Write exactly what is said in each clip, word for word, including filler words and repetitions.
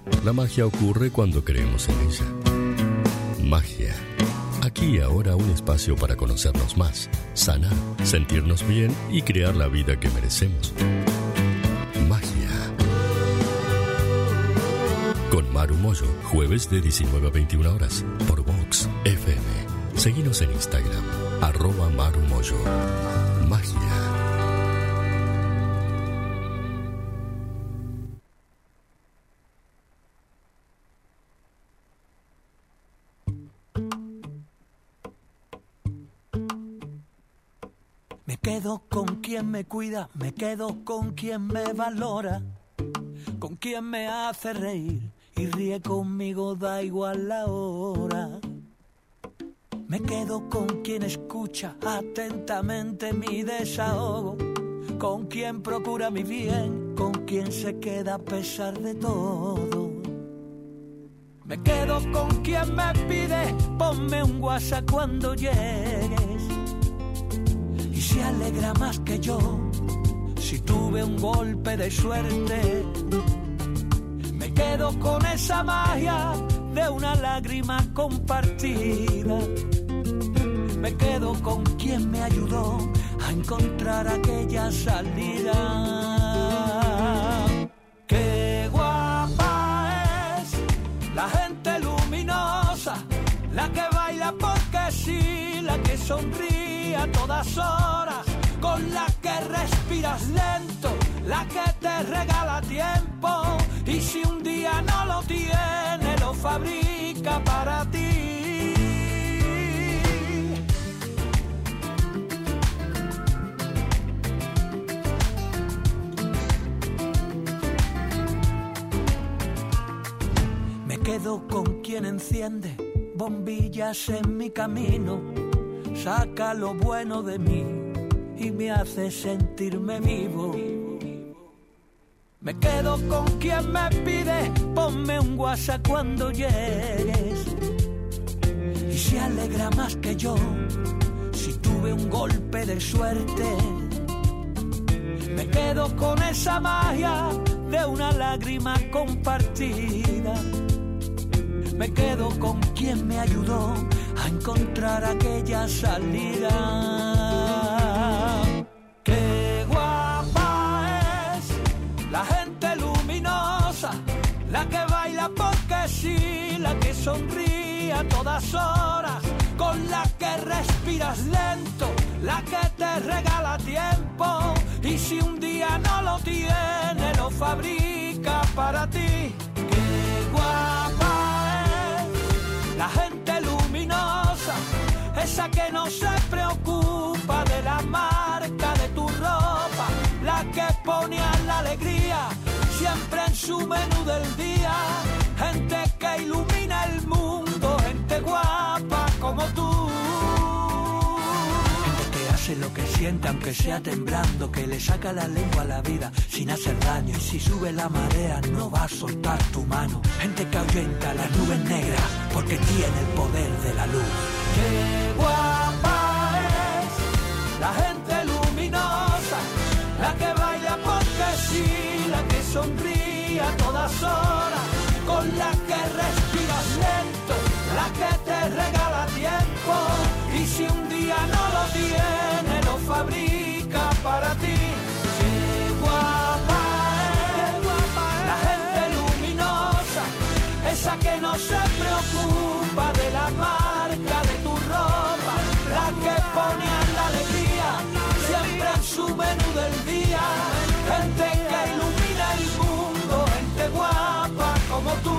La magia ocurre cuando creemos en ella. Magia. Aquí y ahora un espacio para conocernos más, sanar, sentirnos bien y crear la vida que merecemos. Magia. Con Maru Moyo, jueves de diecinueve a veintiuna horas, por Vox F M. Seguinos en Instagram, arroba Maru Moyo. Magia. Me quedo con quien me cuida, me quedo con quien me valora, con quien me hace reír y ríe conmigo, da igual la hora. Me quedo con quien escucha atentamente mi desahogo, con quien procura mi bien, con quien se queda a pesar de todo. Me quedo con quien me pide, ponme un WhatsApp cuando llegues, y se alegra más que yo si tuve un golpe de suerte. Me quedo con esa magia de una lágrima compartida. Me quedo con quien me ayudó a encontrar aquella salida. Qué guapa es la gente luminosa, la que baila porque sí, la que sonríe a todas horas, con la que respiras lento, la que te regala tiempo, y si un día no lo tiene, lo fabrica para ti. Me quedo con quien enciende bombillas en mi camino, saca lo bueno de mí y me hace sentirme vivo. Me quedo con quien me pide, ponme un WhatsApp cuando llegues, y se alegra más que yo si tuve un golpe de suerte. Me quedo con esa magia de una lágrima compartida. Me quedo con quien me ayudó a encontrar aquella salida. Qué guapa es la gente luminosa, la que baila porque sí, la que sonríe a todas horas, con la que respiras lento, la que te regala tiempo, y si un día no lo tiene, lo fabrica para ti. Qué guapa es la gente luminosa, esa que no se preocupa de la marca de tu ropa, la que pone a la alegría siempre en su menú del día. Gente que ilumina el mundo, gente guapa como tú. Gente que hace lo que siente aunque sea temblando, que le saca la lengua a la vida sin hacer daño, y si sube la marea no va a soltar tu mano. Gente que ahuyenta las nubes negras porque tiene el poder de la luz. Qué guapa es la gente luminosa, la que baila porque sí, la que sonríe a todas horas, con la que respiras lento, la que te regala tiempo, y si un día no lo tiene, lo fabrica para ti. Qué guapa es la gente luminosa, esa que no se preocupa de la marca de tu ropa, la que pone a la alegría siempre en su menú del día. Gente que ilumina el mundo, gente guapa como tú.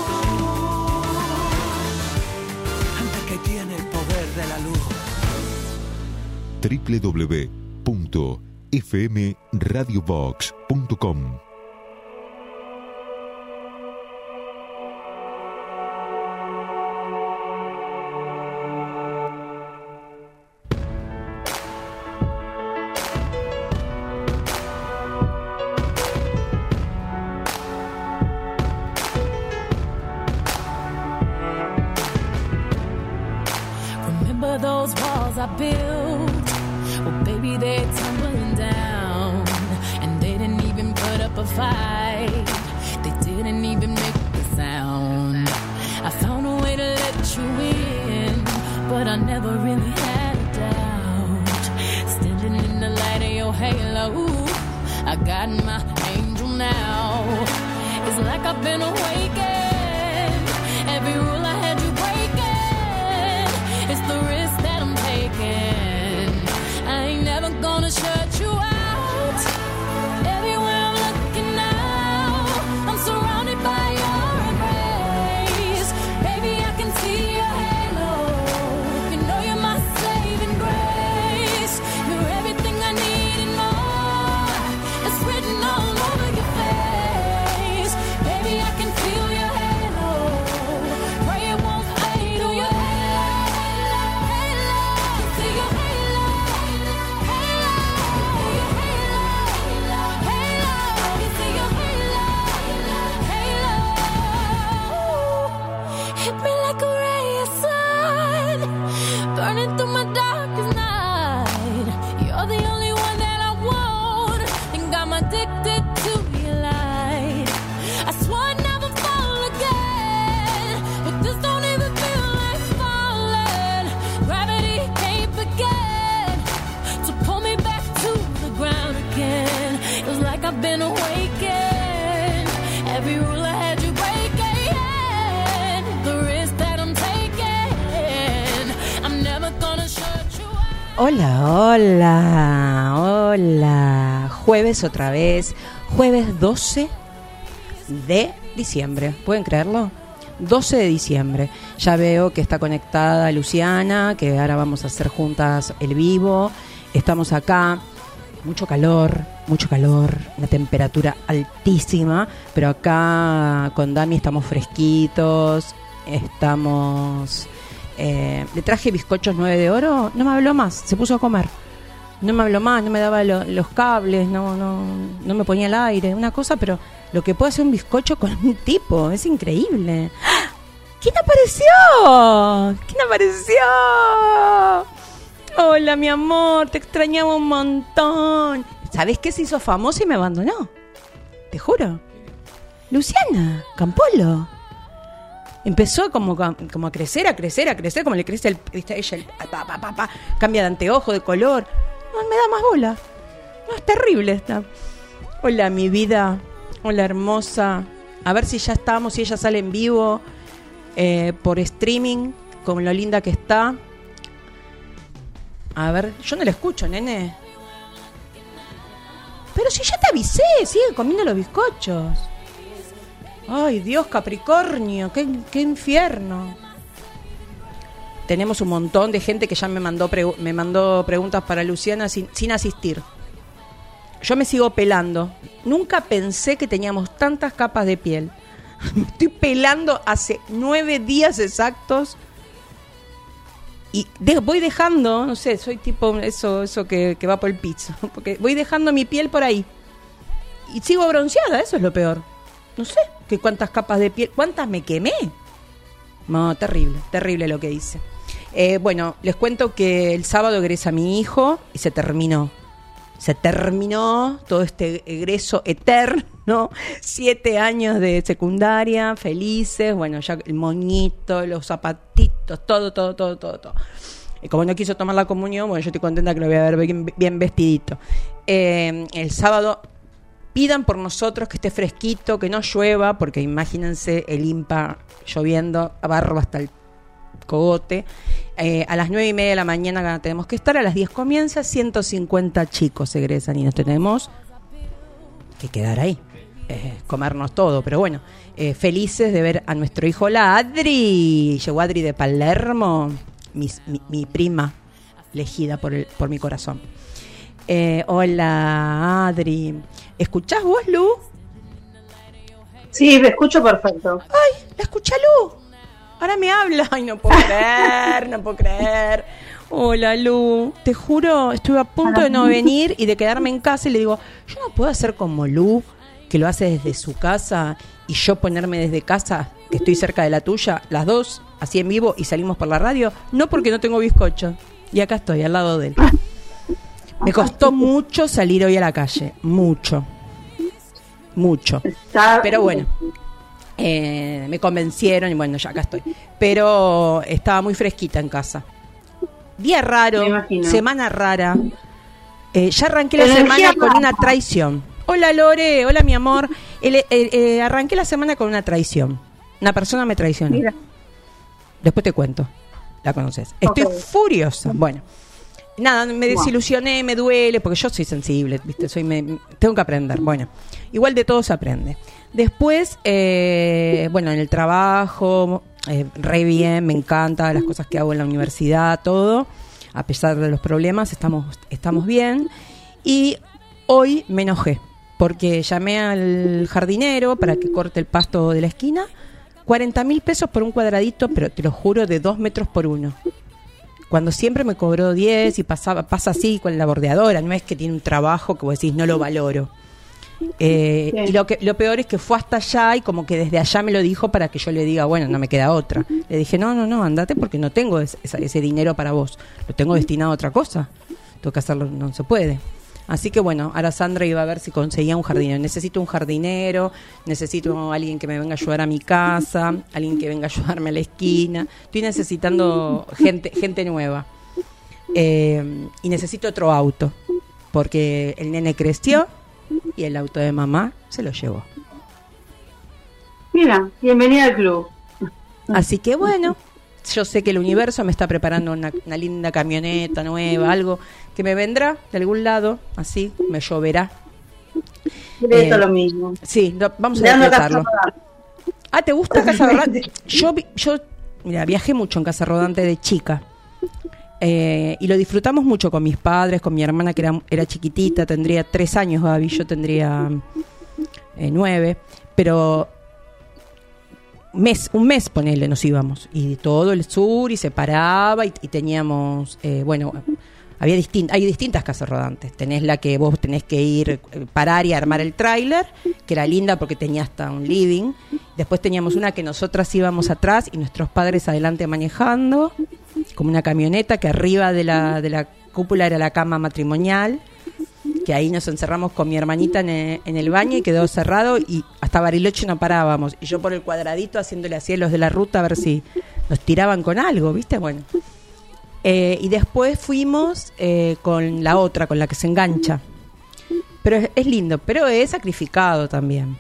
Gente que tiene el poder de la luz. doble u doble u doble u punto f m radio vox punto com. Those walls I built, well baby they're tumbling down, and they didn't even put up a fight, they didn't even make you in, but I never really had a doubt. Standing in the light of your halo, I got my angel now. It's like I've been awakened. Every rule I had you breaking. It's the risk that I'm taking. I ain't never gonna shut you out. Everywhere I'm looking now, I'm surrounded by your embrace. Baby, I can see your halo. You know you're my saving grace. You're everything I need and more. It's written all over your face. Baby, I can feel your halo. Pray it won't fade. Oh, your halo, halo, see your halo, halo, your halo, halo, you see your halo, halo. Hit me like a ray of sun, burning through my darkest night. You're the only one that I want, think I'm addicted to your light. I swore I'd never fall again, but this don't even feel like falling. Gravity can't begin to pull me back to the ground again. It was like I've been awakened. Every rule I had you breaking, the risk that I'm taking. I'm never gonna shut you out. Hola, hola, hola. Jueves otra vez, jueves doce de diciembre. ¿Pueden creerlo? doce de diciembre. Ya veo que está conectada Luciana, que ahora vamos a hacer juntas el vivo. Estamos acá, mucho calor, mucho calor, una temperatura altísima, pero acá con Dami estamos fresquitos, estamos... Eh, le traje bizcochos nueve de oro, no me habló más, se puso a comer. No me habló más, no me daba lo, los cables, no, no, no me ponía el aire, una cosa, pero lo que puede hacer un bizcocho con un tipo, es increíble. ¿Quién apareció? ¿Quién apareció? Hola, mi amor, te extrañaba un montón. ¿Sabés qué? Se hizo famosa y me abandonó. Te juro. Luciana Campolo. Empezó como, como a crecer, a crecer, a crecer, como le crece el, ella, el, pa, pa, pa, pa, cambia de anteojo, de color. No me da más bola. No, es terrible esta. Hola, mi vida. Hola, hermosa. A ver si ya estamos, si ella sale en vivo, eh, por streaming, con lo linda que está. A ver, yo no la escucho, nene. Pero si ya te avisé, sigue comiendo los bizcochos. Ay, Dios, Capricornio, qué, qué infierno. Tenemos un montón de gente que ya me mandó pregu- me mandó preguntas para Luciana sin, sin asistir. Yo me sigo pelando. Nunca pensé que teníamos tantas capas de piel. Me estoy pelando hace nueve días exactos. Y de, voy dejando, no sé, soy tipo eso eso que, que va por el piso. Porque voy dejando mi piel por ahí. Y sigo bronceada, eso es lo peor. No sé, que cuántas capas de piel, cuántas me quemé. No, terrible, terrible lo que hice. Eh, bueno, les cuento que el sábado egresa mi hijo y se terminó. Se terminó todo este egreso eterno. Siete años de secundaria, felices. Bueno, ya el moñito, los zapatitos, todo, todo, todo, todo, todo. Y como no quiso tomar la comunión, bueno, yo estoy contenta que lo voy a ver bien, bien vestidito. Eh, el sábado pidan por nosotros que esté fresquito, que no llueva, porque imagínense el I M P A lloviendo, barro hasta el cogote. Eh, a las nueve y media de la mañana tenemos que estar, a las diez comienza, ciento cincuenta chicos egresan y nos tenemos que quedar ahí, eh, comernos todo, pero bueno, eh, felices de ver a nuestro hijo, la Adri, llegó Adri de Palermo, mi, mi, mi prima elegida por, el, por mi corazón. Eh, hola Adri, ¿escuchás vos, Lu? Sí, me escucho perfecto. Ay, ¿la escucha Lu? Ahora me habla. Ay, no puedo creer, no puedo creer. Hola, Lu. Te juro, estuve a punto de no venir y de quedarme en casa y le digo, yo no puedo hacer como Lu, que lo hace desde su casa, y yo ponerme desde casa, que estoy cerca de la tuya, las dos, así en vivo, y salimos por la radio. No, porque no tengo bizcocho. Y acá estoy, al lado de él. Me costó mucho salir hoy a la calle. Mucho. Mucho. Pero bueno. Eh, me convencieron y bueno, ya acá estoy. Pero estaba muy fresquita en casa. Día raro, semana rara. Eh, ya arranqué la semana con una traición. Hola Lore, hola mi amor. El, el, el, arranqué la semana con una traición. Una persona me traicionó. Mira. Después te cuento. La conoces. Estoy okay. furiosa. Bueno, nada, me desilusioné, me duele, porque yo soy sensible, ¿viste? Soy me, tengo que aprender. Bueno, igual de todo se aprende. Después, eh, bueno, en el trabajo, eh, re bien, me encanta las cosas que hago en la universidad, todo. A pesar de los problemas, estamos, estamos bien. Y hoy me enojé, porque llamé al jardinero para que corte el pasto de la esquina. cuarenta mil pesos por un cuadradito, pero te lo juro, de dos metros por uno. Cuando siempre me cobró diez y pasaba, pasa así con la bordeadora. No es que tiene un trabajo que vos decís, no lo valoro. Eh, sí. Y lo, que, lo peor es que fue hasta allá y como que desde allá me lo dijo para que yo le diga, bueno, no me queda otra. Le dije, no, no, no, andate porque no tengo ese, ese dinero para vos. Lo tengo destinado a otra cosa. Tengo que hacerlo, no se puede. Así que bueno, ahora Sandra iba a ver si conseguía un jardinero. Necesito un jardinero, necesito alguien que me venga a ayudar a mi casa, alguien que venga a ayudarme a la esquina. Estoy necesitando gente, gente nueva. Eh, y necesito otro auto, porque el nene creció y el auto de mamá se lo llevó. Mira, bienvenida al club. Así que bueno, yo sé que el universo me está preparando una, una linda camioneta nueva, algo que me vendrá de algún lado, así, me lloverá. Eh, lo mismo. Sí, no, vamos a disfrutarlo. Ah, ¿te gusta Casa Rodante? Yo, yo mira, viajé mucho en Casa Rodante de chica. Eh, y lo disfrutamos mucho con mis padres, con mi hermana que era, era chiquitita, tendría tres años, Gaby, yo tendría eh, nueve, pero mes, un mes, ponele, nos íbamos, y todo el sur, y se paraba, y, y teníamos, eh, bueno, había distin- hay distintas casas rodantes. Tenés la que vos tenés que ir, eh, parar y armar el tráiler, que era linda porque tenía hasta un living. Después teníamos una que nosotras íbamos atrás y nuestros padres adelante manejando, como una camioneta que arriba de la, de la cúpula era la cama matrimonial, que ahí nos encerramos con mi hermanita en el, en el baño y quedó cerrado y hasta Bariloche no parábamos. Y yo por el cuadradito haciéndole así a los de la ruta a ver si nos tiraban con algo, ¿viste? Bueno. Eh, y después fuimos eh, con la otra, con la que se engancha. Pero es, es lindo, pero es sacrificado también.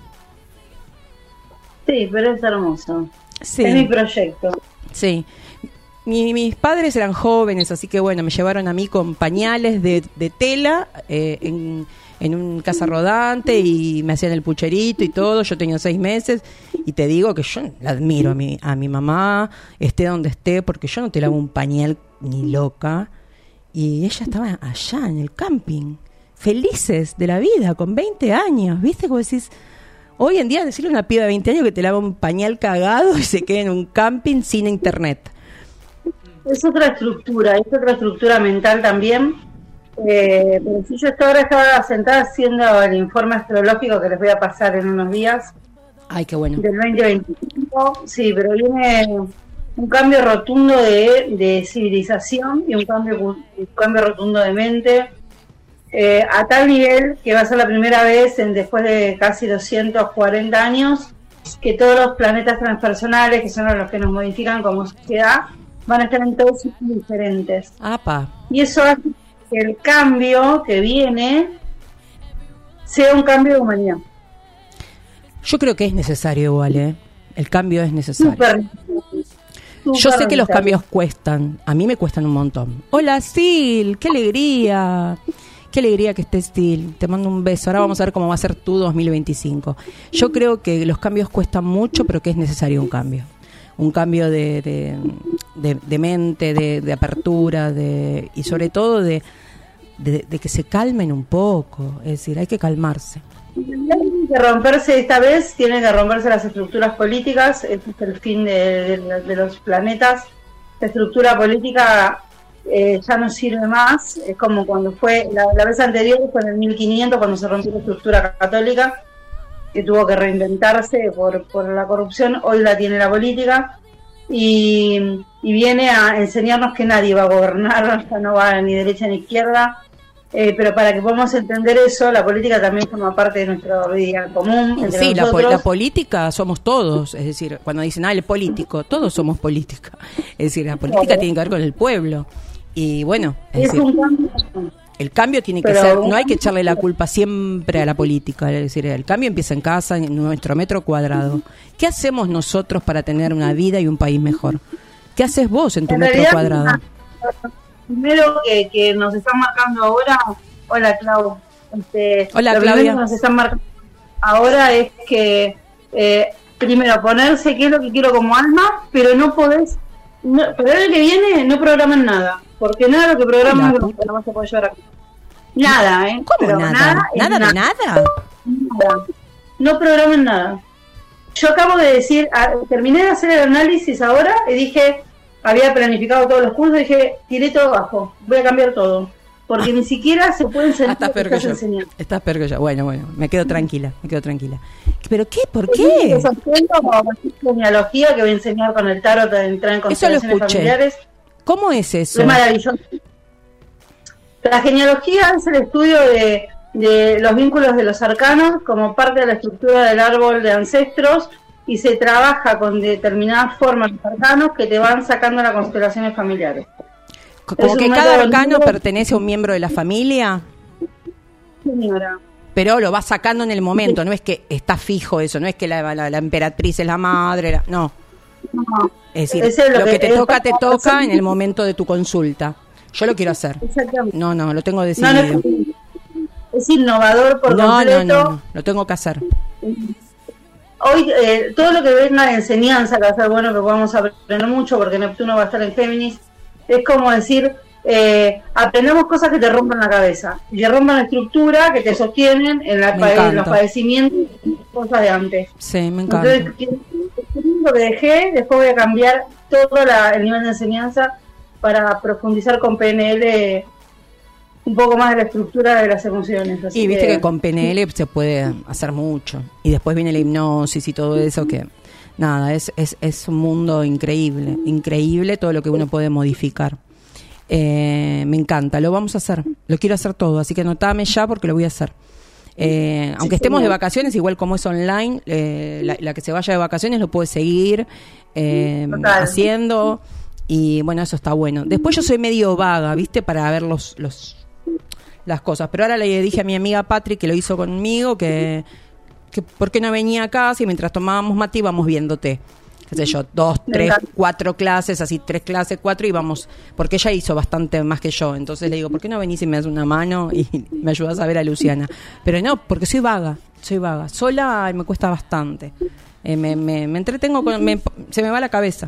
Sí, pero es hermoso. Sí. Es mi proyecto. Sí. Mi, mis padres eran jóvenes, así que bueno, me llevaron a mí con pañales de, de tela eh, en, en un casa rodante y me hacían el pucherito y todo. Yo tenía seis meses y te digo que yo la admiro a mi, a mi mamá, esté donde esté, porque yo no te lavo un pañal ni loca. Y ella estaba allá en el camping, felices de la vida, con veinte años, ¿viste? Como decís, hoy en día decirle a una piba de veinte años que te lava un pañal cagado y se quede en un camping sin internet. Es otra estructura, es otra estructura mental también. Eh, pero si yo hasta ahora estaba sentada haciendo el informe astrológico que les voy a pasar en unos días. Ay, qué bueno. Del veinte veinticinco, sí, pero viene un cambio rotundo de, de civilización y un cambio, un cambio rotundo de mente. Eh, a tal nivel que va a ser la primera vez en después de casi doscientos cuarenta años que todos los planetas transpersonales, que son los que nos modifican como sociedad, van a estar en todos sitios diferentes. Apa. Y eso hace que el cambio que viene sea un cambio de humanidad. Yo creo que es necesario igual, ¿eh? El cambio es necesario. Super, super Yo sé que los necesario. cambios cuestan. A mí me cuestan un montón. Hola, Sil. ¡Qué alegría! Qué alegría que estés, Sil. Te mando un beso. Ahora vamos a ver cómo va a ser tu dos mil veinticinco. Yo creo que los cambios cuestan mucho, pero que es necesario un cambio. Un cambio de, de, de, de mente, de, de apertura, de y sobre todo de, de, de que se calmen un poco. Es decir, hay que calmarse. Tiene que romperse esta vez, tienen que romperse las estructuras políticas. Este es el fin de, de, de los planetas. La estructura política eh, ya no sirve más. Es como cuando fue la, la vez anterior, fue en el mil quinientos, cuando se rompió la estructura católica, que tuvo que reinventarse por, por la corrupción. Hoy la tiene la política y, y viene a enseñarnos que nadie va a gobernar, ya no va ni derecha ni izquierda, Eh, pero para que podamos entender eso, la política también forma parte de nuestro día común. Entre sí, la, nosotros. la política somos todos, es decir, cuando dicen, ah, el político, todos somos política. Es decir, la política Claro. tiene que ver con el pueblo. Y bueno, es Es decir, un cambio. el cambio tiene que Pero ser, un no hay que cambio- echarle la culpa siempre a la política, es decir, el cambio empieza en casa, en nuestro metro cuadrado. ¿Qué hacemos nosotros para tener una vida y un país mejor? ¿Qué haces vos en tu En metro realidad, cuadrado? Primero que, que nos están marcando ahora, hola Clau, este, Hola, lo primero Claudia. que nos están marcando ahora es que eh, primero ponerse qué es lo que quiero como alma, pero no podés, no, pero el año que viene no programan nada, porque nada de lo que programan Ay, la lo puta. que no se puede llevar a cabo. Nada, ¿eh? ¿Cómo Pero nada? es ¿Nada de nada? Nada. No programan nada. Yo acabo de decir, a- terminé de hacer el análisis ahora y dije, había planificado todos los cursos, dije, tiré todo abajo, voy a cambiar todo. Porque ni siquiera se puede Ah, enseñar estás lo que peor que estás yo. enseñando. Estás peor que yo. Bueno, bueno, me quedo tranquila, me quedo tranquila. ¿Pero qué? ¿Por Sí, qué? eso siento como genealogía que voy a enseñar con el tarot de entrar en Eso lo constelaciones escuché. familiares. ¿Cómo es eso? Es maravilloso. La genealogía es el estudio de, de los vínculos de los arcanos como parte de la estructura del árbol de ancestros y se trabaja con determinadas formas los arcanos que te van sacando las constelaciones familiares. Como es que un cada método arcano nuevo. pertenece a un miembro de la familia, Señora. pero lo vas sacando en el momento, no es que está fijo eso, no es que la, la- la emperatriz es la madre, la- no. No, Es decir, Ese es lo, lo que, que- te es toca, te para- toca en el momento de tu consulta. Yo lo quiero hacer. exactamente. No, no, lo tengo No, decidido. no, es, es innovador por No, no, completo. no, no, lo tengo que hacer. Hoy eh, todo lo que venga de enseñanza, que va a ser bueno que podamos aprender mucho porque Neptuno va a estar en Géminis, es como decir, eh, aprendemos cosas que te rompan la cabeza, y te rompan la estructura, que te sostienen en, la, Me pa- en encanta. los padecimientos y cosas de antes. Sí, me encanta. Entonces, que- lo que dejé, después voy a cambiar todo la- el nivel de enseñanza para profundizar con P N L un poco más de la estructura de las emociones. Así Y viste que con P N L se puede hacer mucho. Y después viene la hipnosis y todo eso que... Nada, es, es, es un mundo increíble. Increíble todo lo que uno puede modificar. Eh, me encanta, lo vamos a hacer. Lo quiero hacer todo, así que anotame ya porque lo voy a hacer. Eh, aunque estemos de vacaciones, igual como es online, eh, la, la que se vaya de vacaciones lo puede seguir eh, Total. haciendo. Y bueno, eso está bueno. Después yo soy medio vaga, ¿viste? Para ver los... los las cosas, pero ahora le dije a mi amiga Patri que lo hizo conmigo que, que por qué no venía acá si mientras tomábamos mate íbamos viéndote, qué sé yo, dos, Me tres, encanta. cuatro clases, así tres clases, cuatro y vamos, porque ella hizo bastante más que yo, entonces le digo, ¿por qué no venís y me das una mano y me ayudas a ver a Luciana? Pero no, porque soy vaga, soy vaga, sola me cuesta bastante, eh, me, me, me entretengo, con, me- se me va la cabeza.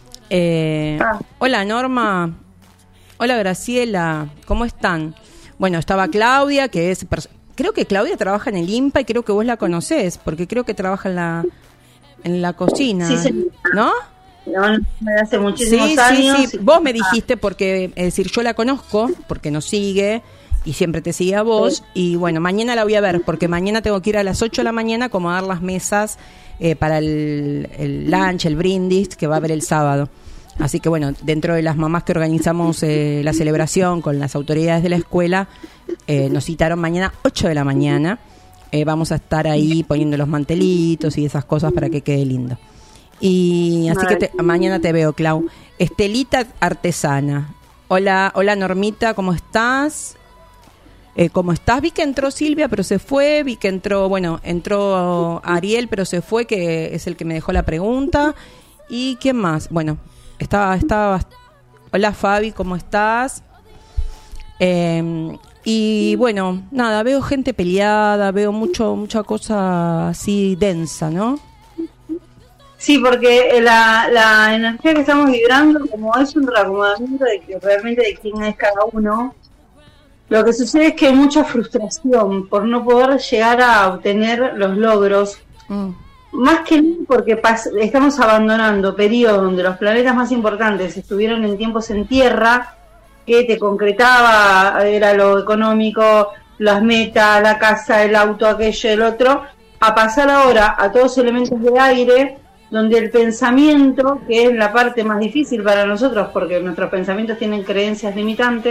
Eh, Ah. Hola Norma, hola Graciela, ¿cómo están? Bueno, estaba Claudia, que es... pers- Creo que Claudia trabaja en el INPA y creo que vos la conocés, porque creo que trabaja en la en la cocina, Sí, señora. ¿no? No, no, hace muchísimos Sí, años. sí, sí. Vos me dijiste, porque, es decir, yo la conozco, porque nos sigue y siempre te sigue a vos. Sí. Y bueno, mañana la voy a ver, porque mañana tengo que ir a las ocho de la mañana a acomodar las mesas eh, para el, el lunch, el brindis, que va a haber el sábado. Así que bueno, dentro de las mamás que organizamos eh, la celebración con las autoridades de la escuela, eh, nos citaron mañana ocho de la mañana. Eh, vamos a estar ahí poniendo los mantelitos y esas cosas para que quede lindo. Y así que te- mañana te veo, Clau. Estelita Artesana. Hola, hola Normita, ¿cómo estás? Eh, ¿Cómo estás? Vi que entró Silvia, pero se fue. Vi que entró, bueno, entró Ariel, pero se fue, que es el que me dejó la pregunta. ¿Y quién más? Bueno, estaba, estaba. Hola Fabi, ¿cómo estás? Eh, y bueno, nada, veo gente peleada, veo mucho, mucha cosa así densa, ¿no? Sí, porque la, la energía que estamos vibrando, como es un reacomodamiento de que realmente de quién es cada uno, lo que sucede es que hay mucha frustración por no poder llegar a obtener los logros, Mm. más que nada porque pas- estamos abandonando periodos donde los planetas más importantes estuvieron en tiempos en tierra, que te concretaba, era lo económico, las metas, la casa, el auto, aquello, el otro, a pasar ahora a todos elementos de aire, donde el pensamiento, que es la parte más difícil para nosotros, porque nuestros pensamientos tienen creencias limitantes,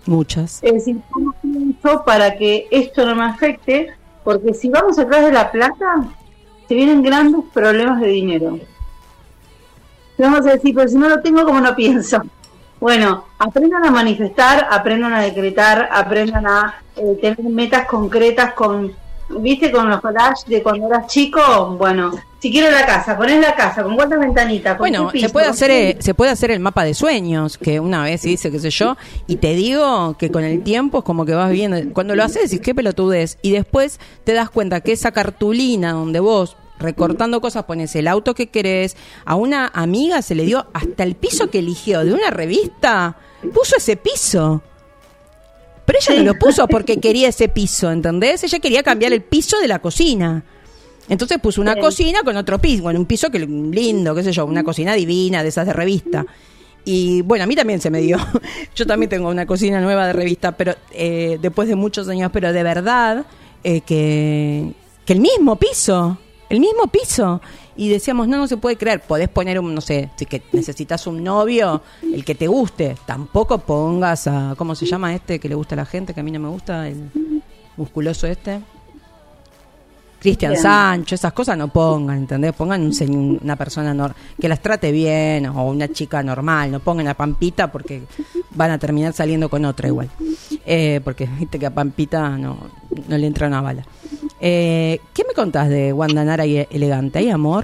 Muchas. Es decir, ¿cómo pienso para que esto no me afecte? Porque si vamos atrás de la plata, se vienen grandes problemas de dinero. Vamos a decir, pero si no lo tengo, ¿cómo no pienso? Bueno, aprendan a manifestar, aprendan a decretar, aprendan a eh, tener metas concretas con, ¿viste? Con los collages de cuando eras chico. Bueno, si quiero la casa, ponés la casa, ¿con cuántas ventanitas? ¿Con Bueno, qué piso? se puede hacer eh, se puede hacer el mapa de sueños, que una vez dice, qué sé yo, y te digo que con el tiempo es como que vas viendo, cuando lo haces decís, qué pelotudez, y después te das cuenta que esa cartulina donde vos recortando cosas pones el auto que querés, a una amiga se le dio hasta el piso que eligió de una revista, puso ese piso. Pero ella Sí. no lo puso porque quería ese piso, ¿entendés? Ella quería cambiar el piso de la cocina. Entonces puso una Sí. cocina con otro piso, bueno, un piso que lindo, qué sé yo, una cocina divina de esas de revista. Y bueno, a mí también se me dio. Yo también tengo una cocina nueva de revista, pero eh, después de muchos años, pero de verdad eh, que, que el mismo piso, el mismo piso. Y decíamos, no, no se puede creer, podés poner un, no sé, si que necesitas un novio, el que te guste, tampoco pongas a, ¿cómo se llama este que le gusta a la gente, que a mí no me gusta, el musculoso este? Cristian Bien. Sancho, esas cosas no pongan, ¿entendés? Pongan un, señ- una persona nor- que las trate bien, o una chica normal, no pongan a Pampita porque van a terminar saliendo con otra igual. Eh, porque viste que a Pampita no, no le entra una bala. Eh, ¿Qué me contás de Wanda Nara y Elegante? ¿Hay amor?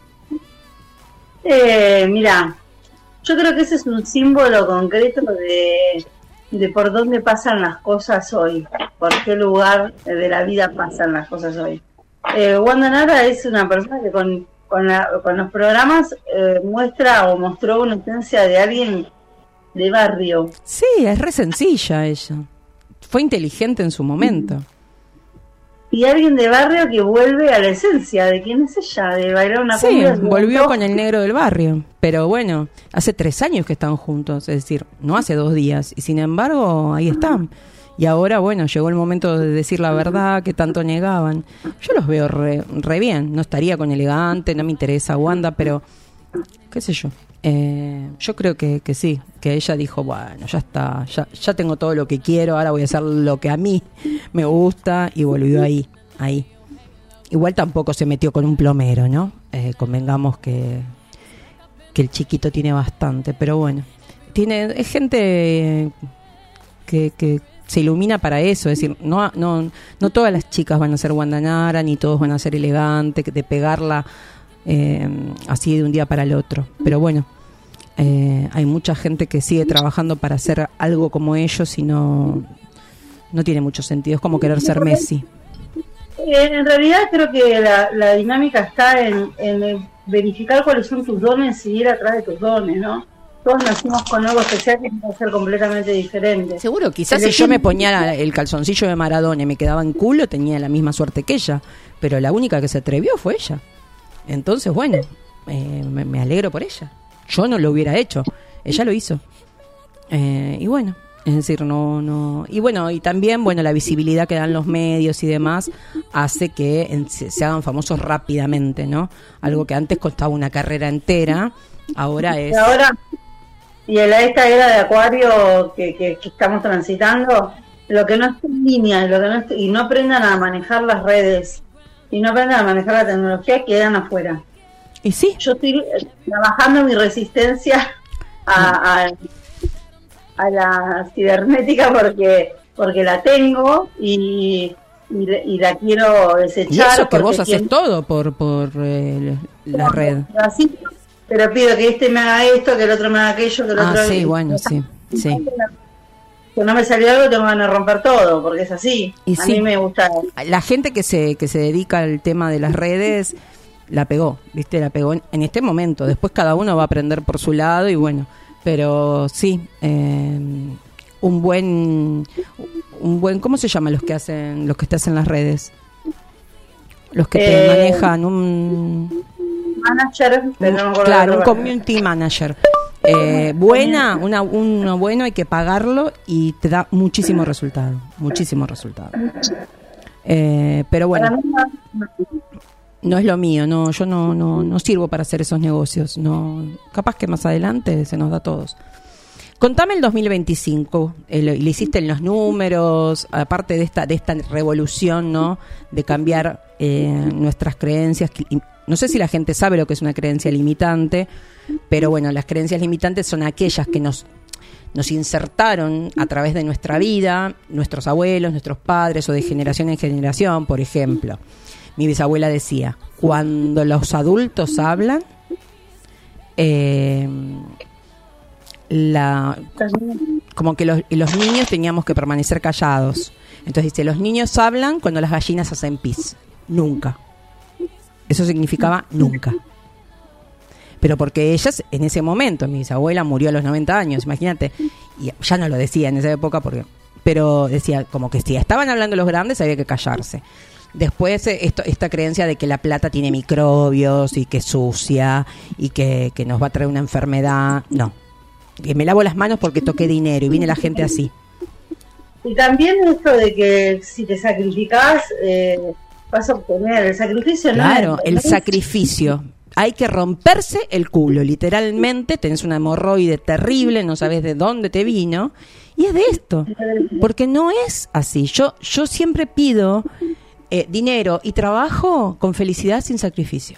Eh, mira, yo creo que ese es un símbolo concreto de, de por dónde pasan las cosas hoy, por qué lugar de la vida pasan las cosas hoy. Eh, Wanda Nara es una persona que con, con, la- con los programas eh, muestra o mostró una esencia de alguien de barrio. Sí, es re sencilla ella. Fue inteligente en su momento. Y alguien de barrio que vuelve a la esencia de quién es ella, de bailar una Sí, cumbia. volvió con el negro del barrio. Pero bueno, hace tres años que están juntos, es decir, no hace dos días. Y sin embargo, ahí están. Y ahora, bueno, llegó el momento de decir la verdad que tanto negaban. Yo los veo re, re bien. No estaría con Elegante, no me interesa Wanda, pero qué sé yo. Eh, yo creo que, que sí, que ella dijo, bueno, ya está, ya, ya tengo todo lo que quiero, ahora voy a hacer lo que a mí me gusta, y volvió ahí, ahí. Igual tampoco se metió con un plomero, ¿no? Eh, convengamos que, que el chiquito tiene bastante, pero bueno, tiene, es gente que, que se ilumina para eso, es decir, no, no, no todas las chicas van a ser Wanda Nara, ni todos van a ser Elegante, que de pegarla eh, así de un día para el otro, pero bueno. Eh, hay mucha gente que sigue trabajando para hacer algo como ellos y no, no tiene mucho sentido. Es como querer ser Messi. Eh, en realidad creo que la, la dinámica está en, en verificar cuáles son tus dones y ir atrás de tus dones, ¿no? Todos nacimos con algo especial que va a ser completamente diferente. Seguro, quizás El si yo me ejemplo- ponía el calzoncillo de Maradona y me quedaba en culo, tenía la misma suerte que ella. Pero la única que se atrevió fue ella. Entonces, bueno, eh, me, me alegro por ella. Yo no lo hubiera hecho, ella lo hizo. Eh, y bueno, es decir, no, no. Y bueno, y también, bueno, la visibilidad que dan los medios y demás hace que en- se, se hagan famosos rápidamente, ¿no? Algo que antes costaba una carrera entera, ahora Y es. ahora, y en la- esta era de acuario que, que, que estamos transitando, lo que no está en línea, lo que no está- y no aprendan a manejar las redes, y no aprendan a manejar la tecnología, quedan afuera. Y sí, Yo estoy eh, trabajando mi resistencia a, a, a la cibernética porque porque la tengo y, y, y la quiero desechar. y eso que porque vos haces quien- todo por, por eh, la red. Así, pero pido que este me haga esto, que el otro me haga aquello, que el Ah, otro... sí, bueno, sí, sí. Que no me salió algo, tengo ganas de romper todo, porque es así. Y a sí. mí me gusta... La gente que se que se dedica al tema de las redes la pegó, ¿viste? La pegó en, en este momento. Después cada uno va a aprender por su lado y bueno, pero sí, eh, un buen un buen ¿cómo se llama los que hacen los que te hacen las redes? Los que te Eh, manejan un Manager, pero no me acuerdo claro, de un otro- community manager. Eh, buena, una, uno bueno, hay que pagarlo y te da muchísimo resultado, muchísimo resultado. Eh, pero bueno, Para mí no- no es lo mío, no, yo no, no, no sirvo para hacer esos negocios, no, capaz que más adelante se nos da a todos. Contame el dos mil veinticinco, el, le hiciste en los números, aparte de esta de esta revolución, ¿no? De cambiar eh, nuestras creencias. No sé si la gente sabe lo que es una creencia limitante, pero bueno, las creencias limitantes son aquellas que nos, nos insertaron a través de nuestra vida, nuestros abuelos, nuestros padres o de generación en generación. Por ejemplo, mi bisabuela decía, cuando los adultos hablan, eh, la, como que los, los niños teníamos que permanecer callados. Entonces dice, los niños hablan cuando las gallinas hacen pis. Nunca. Eso significaba nunca. Pero porque ellas, en ese momento, mi bisabuela murió a los noventa años, imagínate, y ya no lo decía en esa época, porque pero decía como que si estaban hablando los grandes había que callarse. Después esto, esta creencia de que la plata tiene microbios y que es sucia y que, que nos va a traer una enfermedad, no. Que me lavo las manos porque toqué dinero y viene la gente así. Y también esto de que si te sacrificás, eh, vas a obtener el sacrificio. Claro, no es, el no es... sacrificio. Hay que romperse el culo, literalmente. Tenés una hemorroide terrible, no sabes de dónde te vino. Y es de esto, porque no es así. Yo, yo siempre pido eh, dinero y trabajo con felicidad sin sacrificio.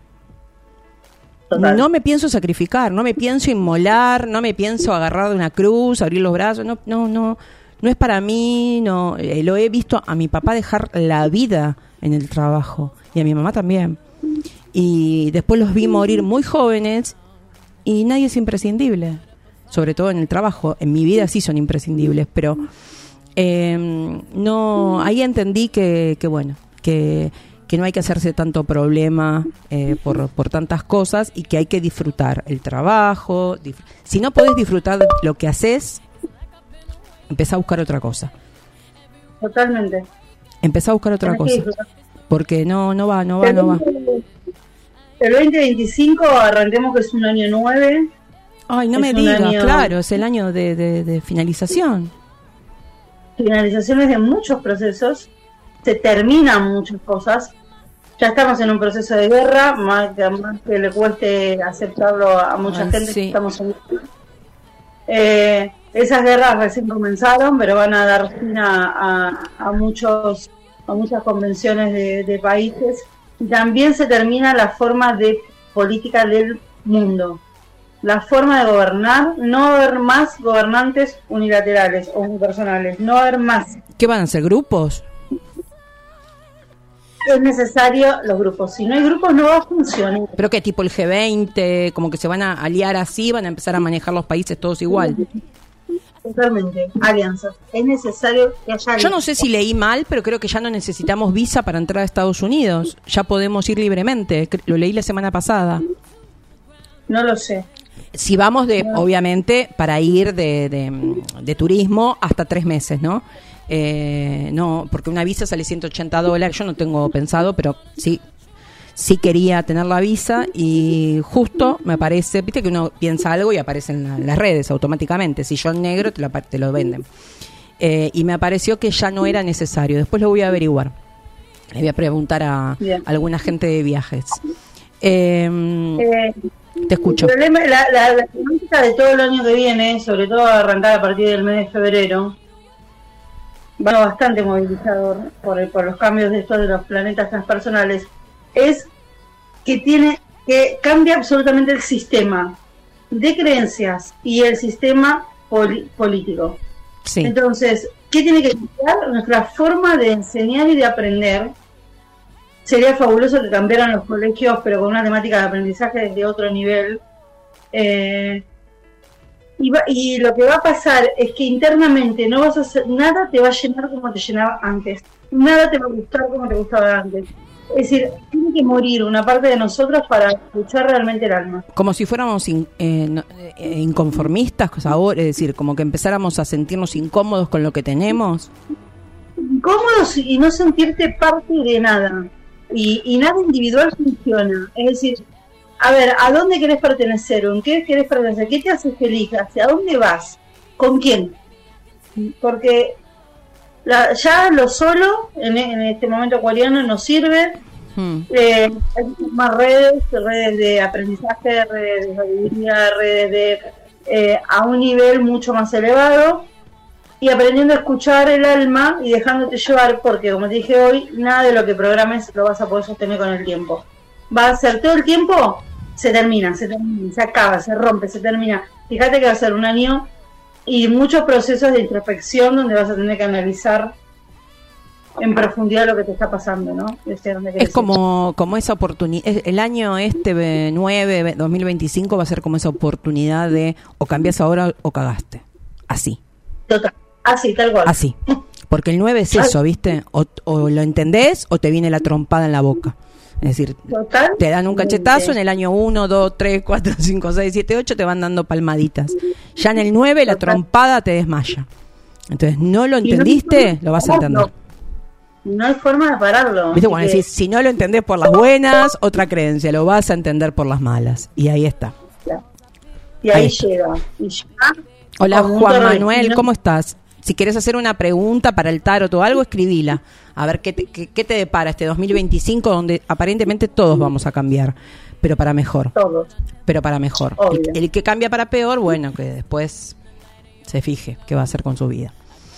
Total. No me pienso sacrificar, no me pienso inmolar, no me pienso agarrar de una cruz, abrir los brazos. No, no, no, no es para mí. No, eh, lo he visto a mi papá dejar la vida en el trabajo y a mi mamá también. Y después los vi morir muy jóvenes y nadie es imprescindible, sobre todo en el trabajo. En mi vida sí son imprescindibles, pero eh, no, ahí entendí que, que bueno, que, que no hay que hacerse tanto problema eh, por, por tantas cosas y que hay que disfrutar el trabajo. Dif- si no podés disfrutar de lo que haces, empezá a buscar otra cosa. Totalmente. Empezá a buscar otra cosa, porque no, no va, no va, no va. El veinte veinticinco arranquemos que es un año nueve. Ay, no me digas, año... claro, es el año de, de, de finalización. Finalizaciones de muchos procesos, se terminan muchas cosas. Ya estamos en un proceso de guerra, más que, más que le cueste aceptarlo a mucha Ay, gente, sí. que estamos en... Eh, esas guerras recién comenzaron, pero van a dar fin a, a, a, muchos, a muchas convenciones de, de países. También se termina la forma de política del mundo, la forma de gobernar, no haber más gobernantes unilaterales o unipersonales, no haber más. ¿Qué van a ser, grupos? Es necesario los grupos, si no hay grupos no va a funcionar. ¿Pero qué, tipo el G veinte, como que se van a aliar así, van a empezar a manejar los países todos igual? Totalmente, alianzas. Es necesario que haya alianzas. Yo no sé si leí mal, pero creo que ya no necesitamos visa para entrar a Estados Unidos. Ya podemos ir libremente. Lo leí la semana pasada. No lo sé. Si vamos de, no. obviamente, para ir de, de, de turismo hasta tres meses, ¿no? Eh, no, porque una visa sale ciento ochenta dólares. Yo no tengo pensado, pero sí. Sí quería tener la visa y justo me aparece, viste que uno piensa algo y aparece en la, las redes automáticamente, si yo en negro te lo, te lo venden. Eh, y me apareció que ya no era necesario, después lo voy a averiguar. Le voy a preguntar a, a alguna gente de viajes. Eh, eh, te escucho. El problema, la, la, la temática de todo el año que viene, sobre todo arrancar a partir del mes de febrero, va bastante movilizador por, el, por los cambios de estos de los planetas transpersonales. Es que tiene que cambia absolutamente el sistema de creencias y el sistema poli- político. Sí. Entonces, ¿qué tiene que cambiar? Nuestra forma de enseñar y de aprender. Sería fabuloso que cambiaran los colegios, pero con una temática de aprendizaje de otro nivel. Eh, y, va, y lo que va a pasar es que internamente no vas a hacer nada, te va a llenar como te llenaba antes. Nada te va a gustar como te gustaba antes. Es decir, tiene que morir una parte de nosotros para escuchar realmente el alma. Como si fuéramos in, eh, no, eh, inconformistas, ahora, es decir, como que empezáramos a sentirnos incómodos con lo que tenemos. Incómodos y no sentirte parte de nada. Y, y nada individual funciona. Es decir, a ver, ¿a dónde querés pertenecer? ¿En qué querés pertenecer? ¿Qué te hace feliz? ¿Hacia dónde vas? ¿Con quién? Porque... La, ya lo solo en, en este momento acuariano no sirve. hmm. eh, hay más redes redes de aprendizaje, redes de sabiduría, redes de eh, a un nivel mucho más elevado y aprendiendo a escuchar el alma y dejándote llevar, porque como te dije hoy, nada de lo que programes lo vas a poder sostener con el tiempo. Va a ser todo el tiempo, se termina, se termina, se acaba, se rompe, se termina. Fíjate que va a ser un año y muchos procesos de introspección donde vas a tener que analizar en profundidad lo que te está pasando, ¿no? Desde dónde Es como, como esa oportunidad, el año este nueve, dos mil veinticinco va a ser como esa oportunidad de o cambias ahora o cagaste. Así. Total. Así, tal cual. Así. Porque el nueve es eso, ¿viste? O, o lo entendés o te viene la trompada en la boca. Es decir, Total. Te dan un cachetazo, en el año uno, dos, tres, cuatro, cinco, seis, siete, ocho te van dando palmaditas. Ya en el nueve la trompada te desmaya. Entonces, no lo entendiste, lo vas a entender. No hay forma de pararlo. ¿Viste? Bueno, decís, si no lo entendés por las buenas, otra creencia, lo vas a entender por las malas. Y ahí está. Y ahí, ahí llega. Y llega. Hola, Juan Manuel, ¿cómo estás? Si querés hacer una pregunta para el tarot o algo, escribila. A ver qué te, qué, qué te depara este dos mil veinticinco, donde aparentemente todos vamos a cambiar, pero para mejor. Todos. Pero para mejor. El, el que cambia para peor, bueno, que después se fije qué va a hacer con su vida.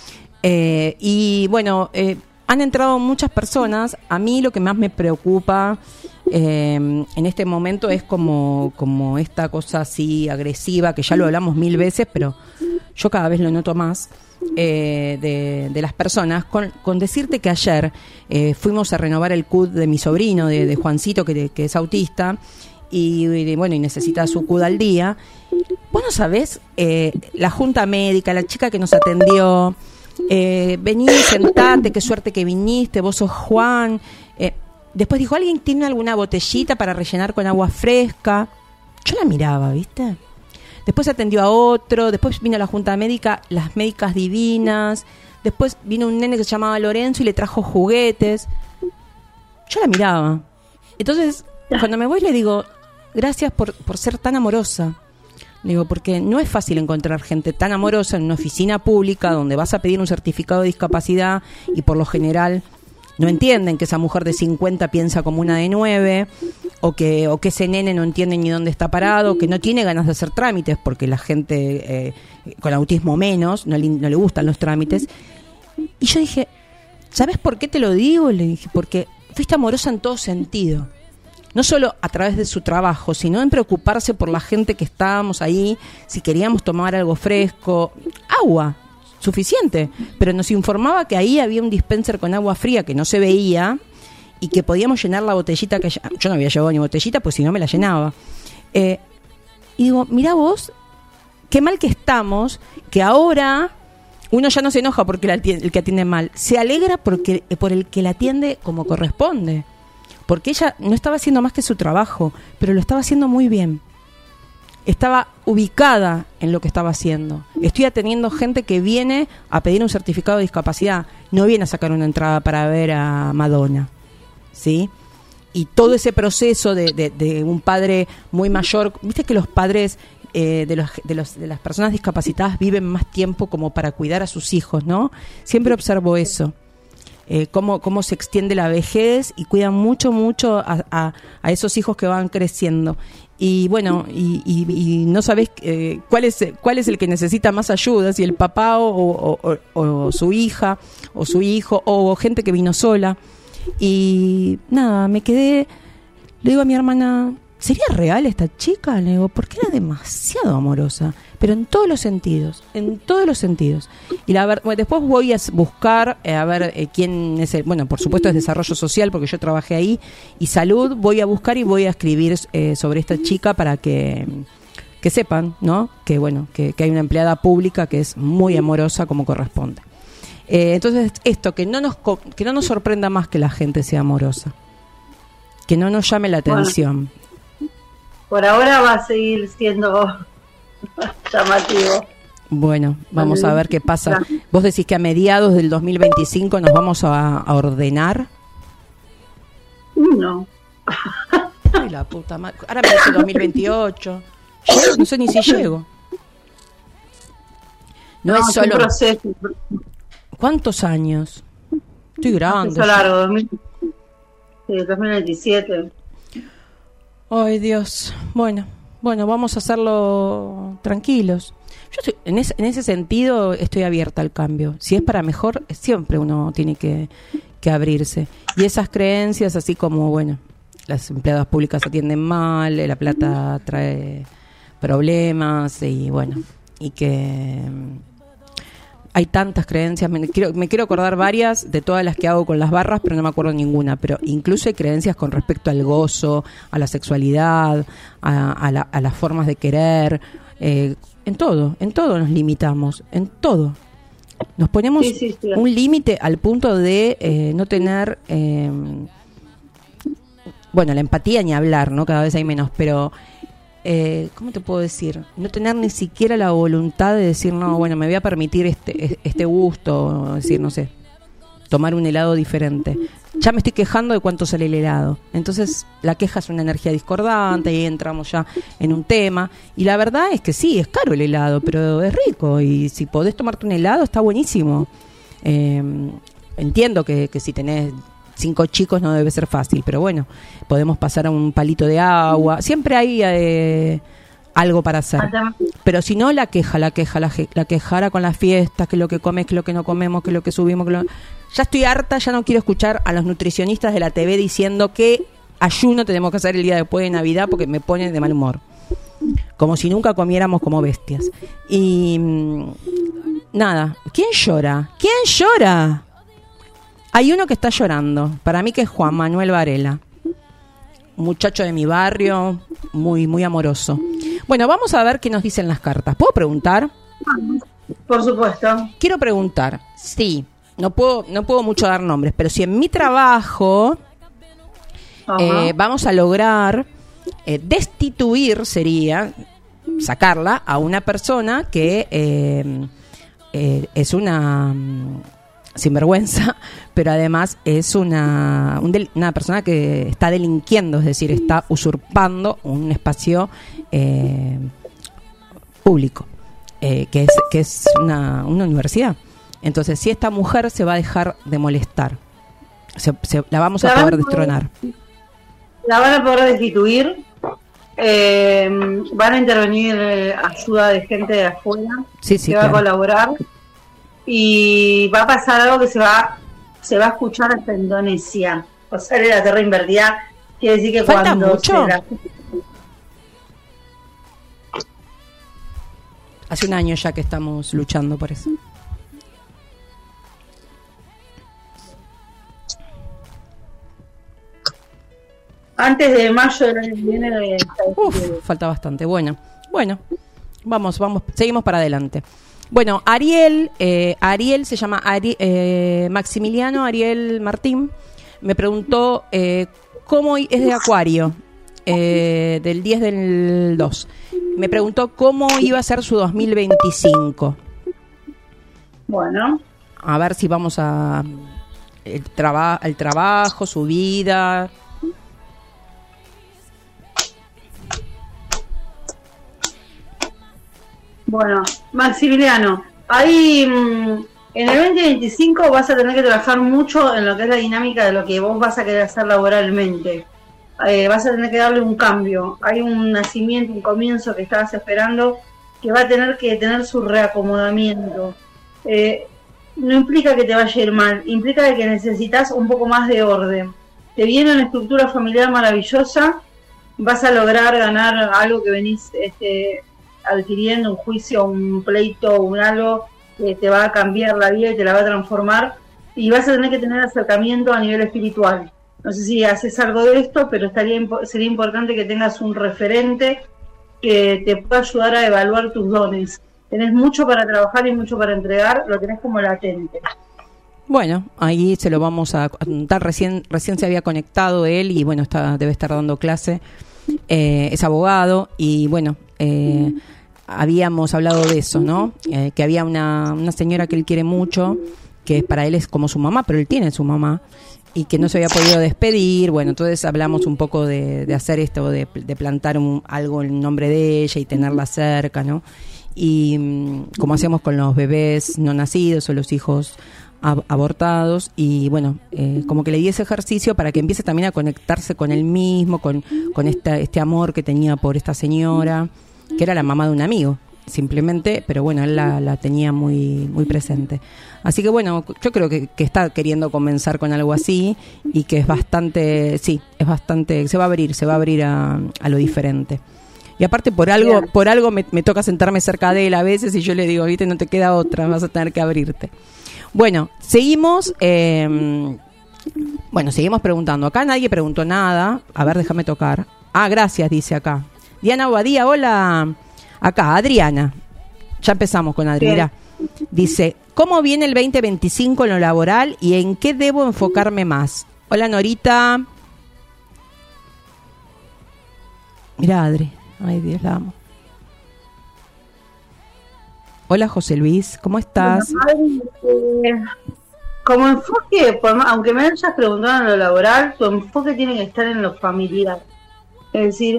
Eh, y bueno, eh, han entrado muchas personas. A mí lo que más me preocupa eh, en este momento es como, como esta cosa así agresiva, que ya lo hablamos mil veces, pero yo cada vez lo noto más. Eh, de, de las personas, con, con decirte que ayer eh, fuimos a renovar el C U D de mi sobrino, de, de Juancito, que, que es autista, y, y bueno, y necesita su C U D al día. Vos no sabés, eh, la junta médica, la chica que nos atendió, eh, vení, sentate, qué suerte que viniste, vos sos Juan. Eh, después dijo, ¿alguien tiene alguna botellita para rellenar con agua fresca? Yo la miraba, ¿viste? Después atendió a otro, después vino a la junta médica, las médicas divinas, después vino un nene que se llamaba Lorenzo y le trajo juguetes. Yo la miraba. Entonces, cuando me voy le digo, gracias por, por ser tan amorosa. Le digo, porque no es fácil encontrar gente tan amorosa en una oficina pública donde vas a pedir un certificado de discapacidad y por lo general no entienden que esa mujer de cincuenta piensa como una de nueve, o que o que ese nene no entiende ni dónde está parado, que no tiene ganas de hacer trámites, porque la gente eh, con autismo menos, no le, no le gustan los trámites. Y yo dije, ¿sabes por qué te lo digo? Le dije, porque fuiste amorosa en todo sentido. No solo a través de su trabajo, sino en preocuparse por la gente que estábamos ahí, si queríamos tomar algo fresco, agua. Suficiente, pero nos informaba que ahí había un dispenser con agua fría que no se veía y que podíamos llenar la botellita que yo no había llevado ni botellita, pues si no me la llenaba. Eh, y digo, mirá vos, qué mal que estamos, que ahora uno ya no se enoja porque el que atiende mal, se alegra porque, por el que la atiende como corresponde, porque ella no estaba haciendo más que su trabajo, pero lo estaba haciendo muy bien. Estaba ubicada en lo que estaba haciendo. Estoy atendiendo gente que viene a pedir un certificado de discapacidad, no viene a sacar una entrada para ver a Madonna, ¿sí? Y todo ese proceso de, de, de un padre muy mayor, viste que los padres eh, de, los, de, los, de las personas discapacitadas viven más tiempo como para cuidar a sus hijos, ¿no? Siempre observo eso. Eh, cómo, cómo se extiende la vejez y cuidan mucho, mucho a, a, a esos hijos que van creciendo. Y bueno, y, y, y no sabés eh, cuál es cuál es el que necesita más ayuda, si el papá o, o, o, o su hija o su hijo o gente que vino sola. Y nada, me quedé, le digo a mi hermana, ¿sería real esta chica? Le digo, porque era demasiado amorosa, pero en todos los sentidos, en todos los sentidos. Y la ver, bueno, después voy a buscar, eh, a ver eh, quién es el, bueno, por supuesto es desarrollo social, porque yo trabajé ahí, y salud, voy a buscar y voy a escribir eh, sobre esta chica para que, que sepan, ¿no? Que bueno, que, que hay una empleada pública que es muy amorosa como corresponde. Eh, entonces, esto, que no nos que no nos sorprenda más que la gente sea amorosa, que no nos llame la atención. Bueno, por ahora va a seguir siendo llamativo. Bueno, vamos a ver qué pasa. ¿Vos decís que a mediados del dos mil veinticinco nos vamos a, a ordenar? No. Ay, la puta madre. Ahora me dice dos mil veintiocho. Yo no sé ni si llego. No, no es solo... proceso. ¿Cuántos años? Estoy grande. Es largo, dos mil veintisiete. Ay, Dios. Bueno, bueno, vamos a hacerlo tranquilos. Yo estoy, en, ese, en ese sentido estoy abierta al cambio. Si es para mejor, siempre uno tiene que, que abrirse. Y esas creencias, así como, bueno, las empleadas públicas atienden mal, la plata trae problemas y bueno, y que hay tantas creencias, me quiero, me quiero acordar varias de todas las que hago con las barras, pero no me acuerdo ninguna, pero incluso hay creencias con respecto al gozo, a la sexualidad, a, a, la, a las formas de querer, eh, en todo, en todo nos limitamos, en todo. Nos ponemos sí, sí, sí. un límite al punto de eh, no tener, eh, bueno, la empatía ni hablar, ¿no? Cada vez hay menos, pero Eh, ¿cómo te puedo decir? No tener ni siquiera la voluntad de decir, no, bueno, me voy a permitir este este gusto, decir, no sé, tomar un helado diferente. Ya me estoy quejando de cuánto sale el helado. Entonces, la queja es una energía discordante y ahí entramos ya en un tema. Y la verdad es que sí, es caro el helado, pero es rico. Y si podés tomarte un helado, está buenísimo. Eh, entiendo que, que si tenés cinco chicos no debe ser fácil, pero bueno, podemos pasar a un palito de agua, siempre hay eh, algo para hacer, pero si no, la queja, la queja, la, la quejara con las fiestas, que lo que comes, que lo que no comemos, que lo que subimos, que lo... ya estoy harta, ya no quiero escuchar a los nutricionistas de la T V diciendo que ayuno tenemos que hacer el día después de Navidad porque me ponen de mal humor, como si nunca comiéramos como bestias. Y nada, ¿quién llora? ¿Quién llora? Hay uno que está llorando, para mí que es Juan Manuel Varela, un muchacho de mi barrio, muy muy amoroso. Bueno, vamos a ver qué nos dicen las cartas. ¿Puedo preguntar? Por supuesto. Quiero preguntar, sí, no puedo no puedo mucho dar nombres, pero si en mi trabajo eh, vamos a lograr eh, destituir, sería sacarla a una persona que eh, eh, es una... sinvergüenza, pero además es una un del, una persona que está delinquiendo, es decir, está usurpando un espacio eh, público, eh, que es que es una, una universidad. Entonces, si esta mujer se va a dejar de molestar, se, se, la vamos a la poder destronar. La van a poder destituir, eh, van a intervenir eh, ayuda de gente de afuera, sí, sí, que claro. va a colaborar. Y va a pasar algo que se va se va a escuchar hasta Indonesia. O sea, la tierra invertida quiere decir que ¿Falta cuando mucho? Se la... Hace un año ya que estamos luchando por eso. Antes de mayo del año que viene. Uf, falta bastante. Bueno, bueno, vamos, vamos, seguimos para adelante. Bueno, Ariel, eh, Ariel se llama Ari, eh, Maximiliano Ariel Martín, me preguntó eh, cómo es de Acuario, eh, del diez del dos. Me preguntó cómo iba a ser su dos mil veinticinco. Bueno. A ver si vamos a... El, traba, el trabajo, su vida... Bueno, Maximiliano, ahí mmm, en el veinte veinticinco vas a tener que trabajar mucho en lo que es la dinámica de lo que vos vas a querer hacer laboralmente. Eh, vas a tener que darle un cambio. Hay un nacimiento, un comienzo que estabas esperando que va a tener que tener su reacomodamiento. Eh, no implica que te vaya a ir mal, implica que necesitas un poco más de orden. Te viene una estructura familiar maravillosa, vas a lograr ganar algo que venís... este adquiriendo, un juicio, un pleito, un algo que te va a cambiar la vida y te la va a transformar, y vas a tener que tener acercamiento a nivel espiritual. No sé si haces algo de esto, pero estaría sería importante que tengas un referente que te pueda ayudar a evaluar tus dones. Tenés mucho para trabajar y mucho para entregar, lo tenés como latente. Bueno, ahí se lo vamos a contar. Recién recién se había conectado él y bueno, está debe estar dando clase. Eh, es abogado y bueno, eh, habíamos hablado de eso, ¿no? Eh, que había una, una señora que él quiere mucho, que para él es como su mamá, pero él tiene su mamá, y que no se había podido despedir. Bueno, entonces hablamos un poco de, de hacer esto, de, de plantar un, algo en nombre de ella y tenerla cerca, ¿no? Y como hacemos con los bebés no nacidos o los hijos ab- abortados y bueno, eh, como que le di ese ejercicio para que empiece también a conectarse con él mismo, con, con esta, este amor que tenía por esta señora, que era la mamá de un amigo, simplemente, pero bueno, él la, la tenía muy, muy presente. Así que bueno, yo creo que, que está queriendo comenzar con algo así y que es bastante, sí, es bastante, se va a abrir, se va a abrir a, a lo diferente. Y aparte por algo, Bien. por algo me, me toca sentarme cerca de él a veces y yo le digo, viste, no te queda otra, vas a tener que abrirte. Bueno, seguimos, eh, bueno, seguimos preguntando. Acá nadie preguntó nada. A ver, déjame tocar. Ah, gracias, dice acá. Diana Obadía, hola. Acá, Adriana. Ya empezamos con Adri, mirá. Dice, ¿cómo viene el veinte veinticinco en lo laboral y en qué debo enfocarme más? Hola, Norita. Mirá, Adri. Ay, Dios, la amo. Hola, José Luis, ¿cómo estás? Bueno, eh, como enfoque, por, aunque me hayas preguntado en lo laboral, tu enfoque tiene que estar en lo familiar. Es decir,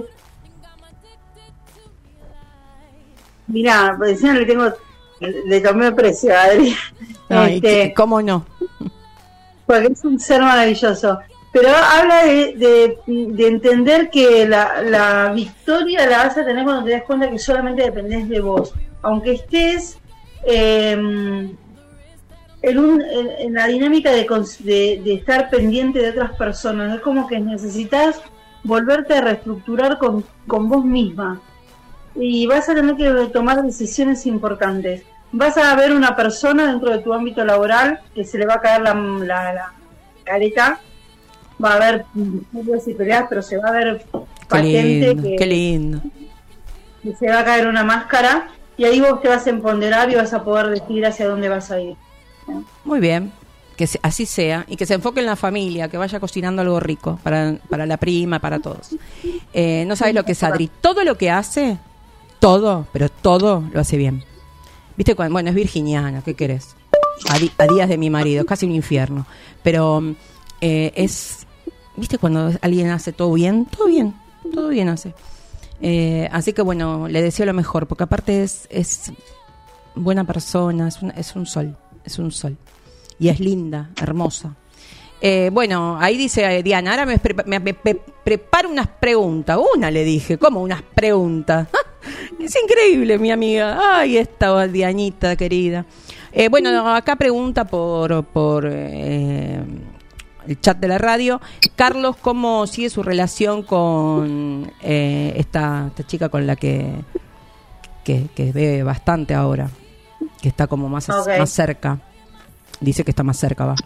mirá, por encima le tengo, le tomé precio a Adri. Ay, este, ¿cómo no? Porque es un ser maravilloso. Pero habla de, de, de entender que la, la victoria la vas a tener cuando te das cuenta que solamente dependés de vos. Aunque estés eh, en, un, en, en la dinámica de, de, de estar pendiente de otras personas, es como que necesitas volverte a reestructurar con, con vos misma. Y vas a tener que tomar decisiones importantes. Vas a ver una persona dentro de tu ámbito laboral que se le va a caer la, la, la careta. Va a haber disturbios y peleas, pero se va a ver patente que, qué lindo. que se va a caer una máscara y ahí vos te vas a empoderar y vas a poder decidir hacia dónde vas a ir. Muy bien, que se, así sea y que se enfoque en la familia, que vaya cocinando algo rico para, para la prima, para todos. Eh, no sabes lo que es Adri, todo lo que hace, todo, pero todo lo hace bien. Viste, cuando, bueno, es virginiana, ¿qué querés? A, di, a días de mi marido, es casi un infierno, pero eh, es... ¿Viste cuando alguien hace todo bien? Todo bien, todo bien hace. Eh, así que bueno, le deseo lo mejor, porque aparte es, es buena persona, es un, es un sol, es un sol. Y es linda, hermosa. Eh, bueno, ahí dice eh, Diana, ahora me, pre- me, me, me preparo unas preguntas. Una le dije, ¿cómo unas preguntas? Es increíble, mi amiga. Ay, esta Dianita querida. Eh, bueno, acá pregunta por... por eh, el chat de la radio. Carlos, ¿cómo sigue su relación con eh, esta, esta chica con la que, que que ve bastante ahora? Que está como más, okay. más cerca. Dice que está más cerca, va.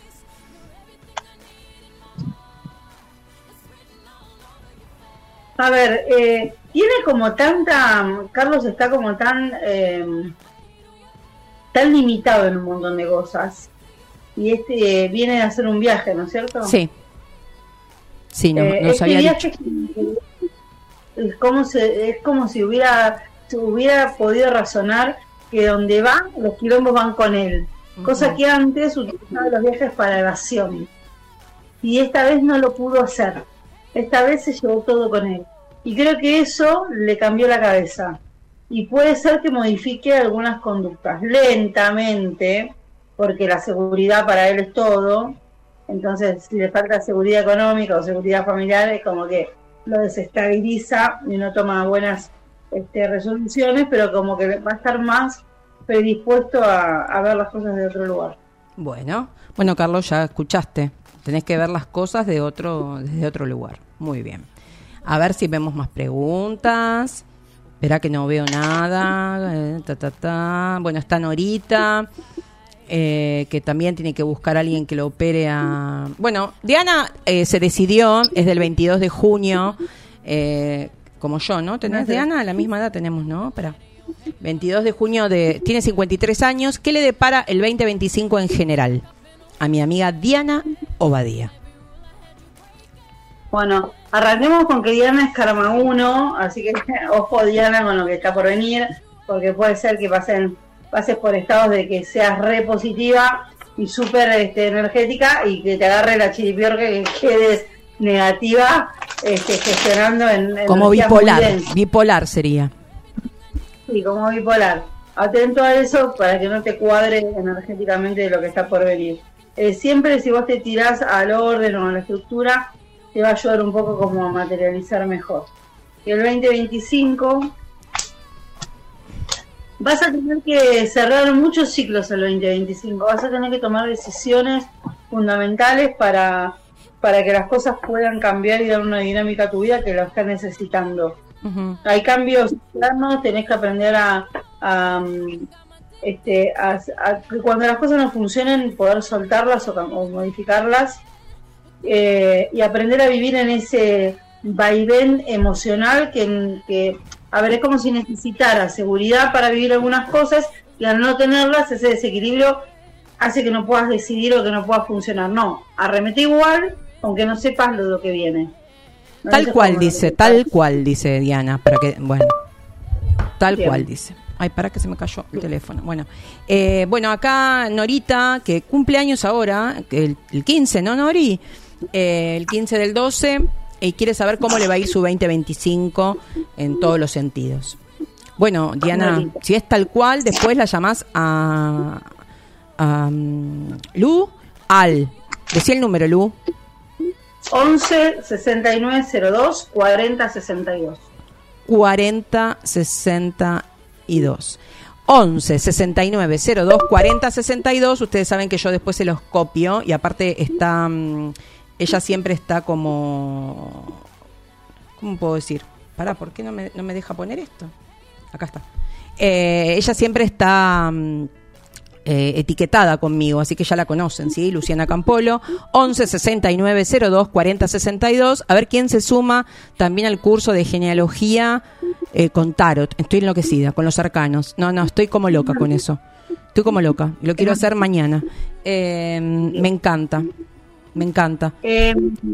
A ver, eh, tiene como tanta... Carlos está como tan... Eh, tan limitado en un montón de cosas. Y este eh, viene a hacer un viaje, ¿no es cierto? Sí. Sí, no, eh, nos este había viaje dicho. Es como, se, es como si hubiera, si hubiera podido razonar que donde va, los quilombos van con él. Uh-huh. Cosa que antes utilizaba los viajes para evasión. Y esta vez no lo pudo hacer. Esta vez se llevó todo con él. Y creo que eso le cambió la cabeza. Y puede ser que modifique algunas conductas lentamente, porque la seguridad para él es todo. Entonces, si le falta seguridad económica o seguridad familiar, es como que lo desestabiliza y no toma buenas este, resoluciones, pero como que va a estar más predispuesto a, a ver las cosas de otro lugar. Bueno, bueno, Carlos, ya escuchaste. Tenés que ver las cosas de otro, desde otro lugar. Muy bien. A ver si vemos más preguntas. Verá que no veo nada. Eh, ta, ta, ta. Bueno, está Norita. Eh, que también tiene que buscar a alguien que lo opere a... Bueno, Diana eh, se decidió, es del veintidós de junio, eh, como yo, ¿no? ¿Tenés, Diana? La misma edad tenemos, ¿no? Espera. veintidós de junio, de tiene cincuenta y tres años. ¿Qué le depara el veinte veinticinco en general? A mi amiga Diana Obadía. Bueno, arranquemos con que Diana es karma uno, así que ojo Diana con lo que está por venir, porque puede ser que pasen... pases por estados de que seas re positiva y súper este, energética y que te agarre la chiripiorca que quedes negativa este, gestionando en... Como bipolar, bipolar sería. Sí, como bipolar. atento a eso para que no te cuadre energéticamente de lo que está por venir. Eh, siempre si vos te tirás al orden o a la estructura, te va a ayudar un poco como a materializar mejor. Y el veinte veinticinco vas a tener que cerrar muchos ciclos el veinte veinticinco, vas a tener que tomar decisiones fundamentales para, para que las cosas puedan cambiar y dar una dinámica a tu vida que lo estás necesitando. Uh-huh. Hay cambios internos, tenés que aprender a, a, este, a, a que cuando las cosas no funcionen poder soltarlas o, o modificarlas, eh, y aprender a vivir en ese vaivén emocional que, que a ver, es como si necesitara seguridad para vivir algunas cosas y al no tenerlas, ese desequilibrio hace que no puedas decidir o que no puedas funcionar. No, arremete igual, aunque no sepas lo, lo que viene. No tal cual dice, tal cual dice Diana, para que, bueno, tal Bien. cual dice. Ay, para que se me cayó el teléfono. Bueno, eh, bueno, acá Norita, que cumple años ahora, el, el quince, ¿no, Nori? Eh, el quince del doce, y quiere saber cómo le va a ir su veinte veinticinco en todos los sentidos. Bueno, Diana, si es tal cual, después la llamás a, a um, Lu, al, decí el número, Lu. once sesenta y nueve cero dos cuarenta sesenta y dos. cuarenta sesenta y dos. once sesenta y nueve cero dos cuarenta sesenta y dos. Ustedes saben que yo después se los copio y aparte está, um, ella siempre está como, ¿cómo puedo decir? Pará, ¿por qué no me, no me deja poner esto? Acá está. Eh, ella siempre está um, eh, etiquetada conmigo, así que ya la conocen, ¿sí? Luciana Campolo, once sesenta y nueve cero dos cuarenta sesenta y dos. A ver quién se suma también al curso de genealogía eh, con tarot. Estoy enloquecida con los arcanos. No, no, estoy como loca con eso. Estoy como loca. Lo quiero hacer mañana. Eh, me encanta. Me encanta. Eh,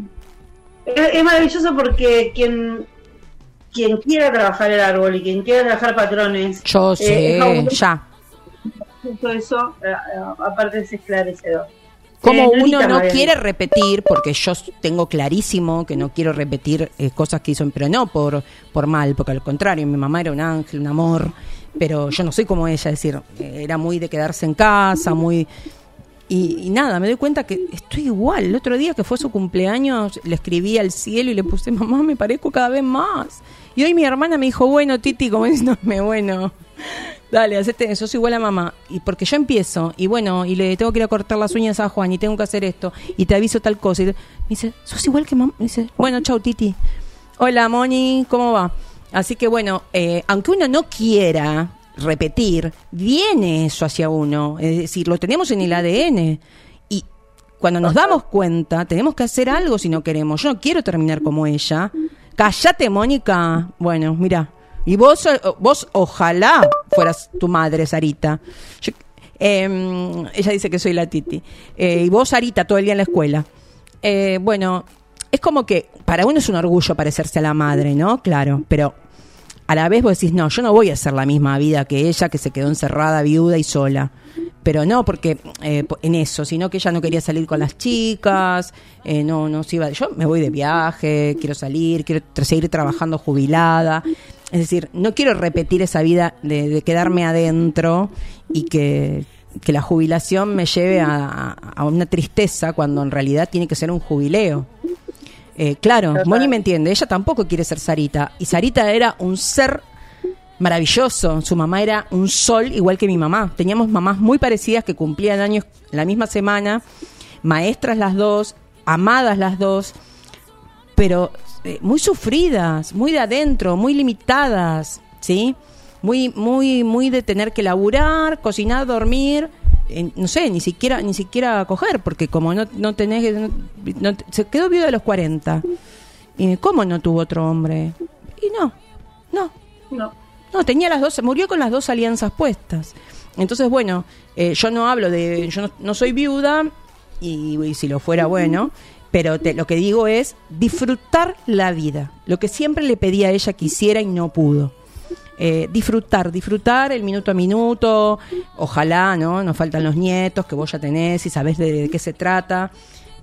es, es maravilloso porque quien quien quiera trabajar el árbol y quien quiera trabajar patrones. Yo sé, eh, ya. Todo eso, eh, aparte es esclarecedor. Como eh, uno no quiere repetir, porque yo tengo clarísimo que no quiero repetir eh, cosas que hizo, pero no por, por mal, porque al contrario, mi mamá era un ángel, un amor, pero yo no soy como ella, es decir, eh, era muy de quedarse en casa, muy... Y, y nada, me doy cuenta que estoy igual. El otro día que fue su cumpleaños, le escribí al cielo y le puse, mamá, me parezco cada vez más. Y hoy mi hermana me dijo, bueno, Titi, como diciéndome, bueno, dale, hacete, sos igual a mamá. Y porque yo empiezo, y bueno, y le tengo que ir a cortar las uñas a Juan, y tengo que hacer esto, y te aviso tal cosa. Y me dice, sos igual que mamá. Me dice, bueno, chau, Titi. Hola, Moni, ¿cómo va? Así que bueno, eh, aunque uno no quiera repetir, viene eso hacia uno, es decir, lo tenemos en el A D N y cuando nos damos cuenta tenemos que hacer algo si no queremos. Yo no quiero terminar como ella. Cállate, Mónica. Bueno, mira, y vos vos ojalá fueras tu madre, Sarita. Yo, eh, ella dice que soy la Titi, eh, y vos, Sarita, todo el día en la escuela. Eh, bueno, es como que para uno es un orgullo parecerse a la madre, ¿no? Claro, pero a la vez vos decís, no, yo no voy a hacer la misma vida que ella, que se quedó encerrada, viuda y sola. Pero no porque eh, en eso, sino que ella no quería salir con las chicas, eh, no, no se iba. Yo me voy de viaje, quiero salir, quiero tra- seguir trabajando jubilada. Es decir, no quiero repetir esa vida de, de quedarme adentro y que, que la jubilación me lleve a, a una tristeza cuando en realidad tiene que ser un jubileo. Eh, claro, Total. Moni me entiende, ella tampoco quiere ser Sarita, y Sarita era un ser maravilloso, su mamá era un sol igual que mi mamá, teníamos mamás muy parecidas que cumplían años la misma semana, maestras las dos, amadas las dos, pero eh, muy sufridas, muy de adentro, muy limitadas, ¿sí? Muy, muy, muy de tener que laburar, cocinar, dormir. Eh, no sé, ni siquiera ni siquiera coger, porque como no no tenés no, no, se quedó viuda a los cuarenta. ¿Y cómo no tuvo otro hombre? Y no, no, no, no tenía las dos, murió con las dos alianzas puestas. Entonces, bueno, eh, yo no hablo de, yo no, no soy viuda y, y si lo fuera, bueno, pero te, lo que digo es disfrutar la vida, lo que siempre le pedí a ella que hiciera y no pudo. Eh, disfrutar, disfrutar el minuto a minuto, ojalá, ¿no? Nos faltan los nietos que vos ya tenés y sabés de, de qué se trata,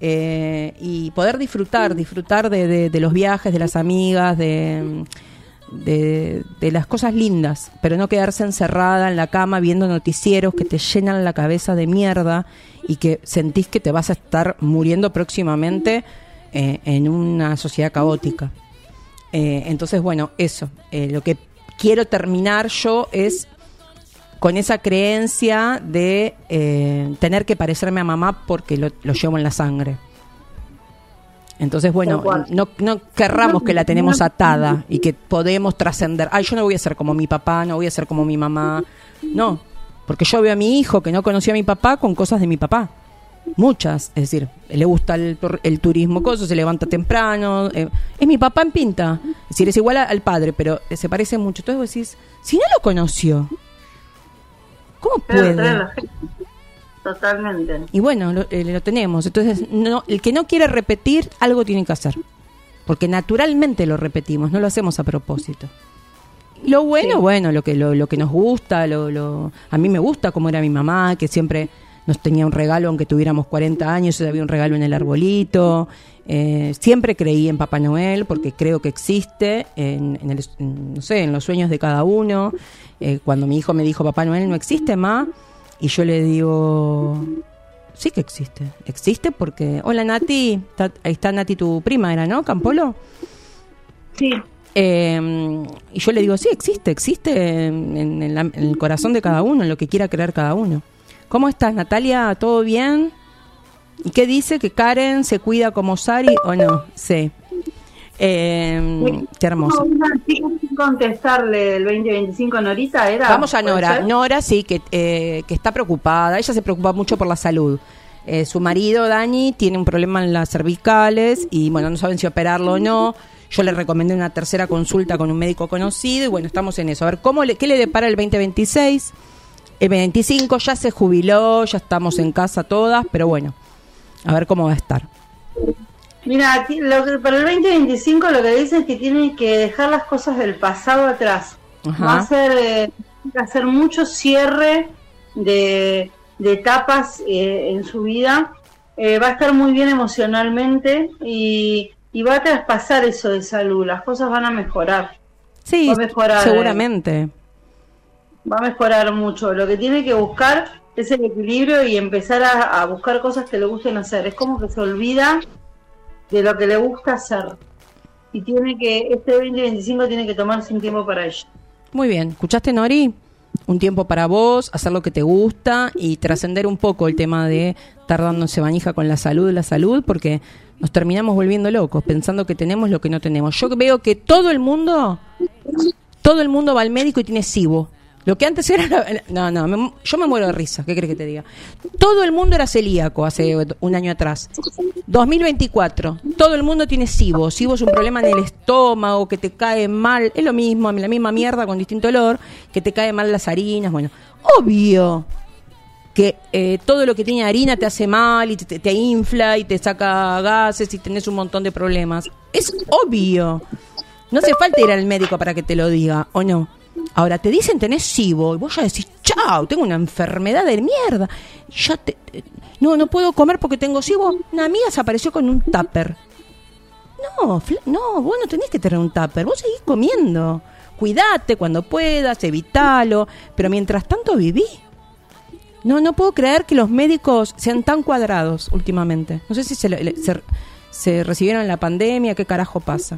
eh, y poder disfrutar, disfrutar de, de, de los viajes, de las amigas, de, de, de las cosas lindas, pero no quedarse encerrada en la cama viendo noticieros que te llenan la cabeza de mierda y que sentís que te vas a estar muriendo próximamente eh, en una sociedad caótica. Eh, entonces, bueno, eso, eh, lo que quiero terminar yo es con esa creencia de eh, tener que parecerme a mamá porque lo, lo llevo en la sangre. Entonces, bueno, no, no querramos que la tenemos atada y que podemos trascender. Ay, yo no voy a ser como mi papá, no voy a ser como mi mamá. No, porque yo veo a mi hijo que no conocía a mi papá con cosas de mi papá. Muchas, es decir, le gusta el, el turismo, cosas, se levanta temprano. Eh, es mi papá en pinta. Es decir, es igual a, al padre, pero se parece mucho. Entonces vos decís, si no lo conoció, ¿cómo puede? Claro, totalmente. Y bueno, lo, eh, lo tenemos. Entonces, no, el que no quiere repetir, algo tiene que hacer. Porque naturalmente lo repetimos, no lo hacemos a propósito. Y lo bueno, sí. bueno, lo que lo, lo que nos gusta, lo, lo a mí me gusta cómo era mi mamá, que siempre nos tenía un regalo, aunque tuviéramos cuarenta años, había un regalo en el arbolito. Eh, siempre creí en Papá Noel, porque creo que existe, en, en, el, en, no sé, en los sueños de cada uno. Eh, cuando mi hijo me dijo, Papá Noel no existe, ma, y yo le digo, sí que existe. Existe porque... Hola, Nati. Está, ahí está Nati, tu prima, ¿era, no? ¿Campolo? Sí. Eh, y yo le digo, sí, existe. Existe en, en, la, en el corazón de cada uno, en lo que quiera creer cada uno. ¿Cómo estás, Natalia? ¿Todo bien? ¿Y qué dice? ¿Que Karen se cuida como Sari o no? Sí. Eh, qué hermoso. Sin contestarle el veinte veinticinco a Norita, ¿era? Vamos a Nora. Nora, sí, que, eh, que está preocupada. Ella se preocupa mucho por la salud. Eh, su marido, Dani, tiene un problema en las cervicales y, bueno, no saben si operarlo o no. Yo le recomendé una tercera consulta con un médico conocido y, bueno, estamos en eso. A ver, ¿cómo le, ¿qué le depara el veinte veintiséis? El veinticinco ya se jubiló, ya estamos en casa todas, pero bueno, a ver cómo va a estar. Mira, lo que, para el veinte veinticinco lo que dicen es que tienen que dejar las cosas del pasado atrás. Ajá. Va a ser eh, hacer mucho cierre de, de etapas eh, en su vida. Eh, va a estar muy bien emocionalmente y, y va a traspasar eso de salud. Las cosas van a mejorar. Sí, va a mejorar, seguramente. Eh, va a mejorar mucho. Lo que tiene que buscar es el equilibrio y empezar a, a buscar cosas que le gusten hacer. Es como que se olvida de lo que le gusta hacer. Y tiene que, este veinte veinticinco tiene que tomarse un tiempo para ello. Muy bien. ¿Escuchaste, Nori? Un tiempo para vos, hacer lo que te gusta y trascender un poco el tema de estar dándose manija con la salud, la salud, porque nos terminamos volviendo locos, pensando que tenemos lo que no tenemos. Yo veo que todo el mundo, todo el mundo va al médico y tiene SIBO. Lo que antes era... No, no, me, yo me muero de risa, ¿qué crees que te diga? Todo el mundo era celíaco hace un año atrás. dos mil veinticuatro, todo el mundo tiene SIBO. SIBO es un problema en el estómago, que te cae mal, es lo mismo, la misma mierda con distinto olor, que te cae mal las harinas, bueno. Obvio que eh, todo lo que tiene harina te hace mal y te, te infla y te saca gases y tenés un montón de problemas. Es obvio. No hace falta ir al médico para que te lo diga, ¿o no? Ahora, te dicen tenés SIBO y vos ya decís, chao, tengo una enfermedad de mierda. Ya te, no, no puedo comer porque tengo SIBO. Una amiga se apareció con un tupper. No, fl- no, vos no tenés que tener un tupper, vos seguís comiendo. Cuidate cuando puedas, evitalo, pero mientras tanto viví. No, no puedo creer que los médicos sean tan cuadrados últimamente. No sé si se, le, se, se recibieron en la pandemia, qué carajo pasa.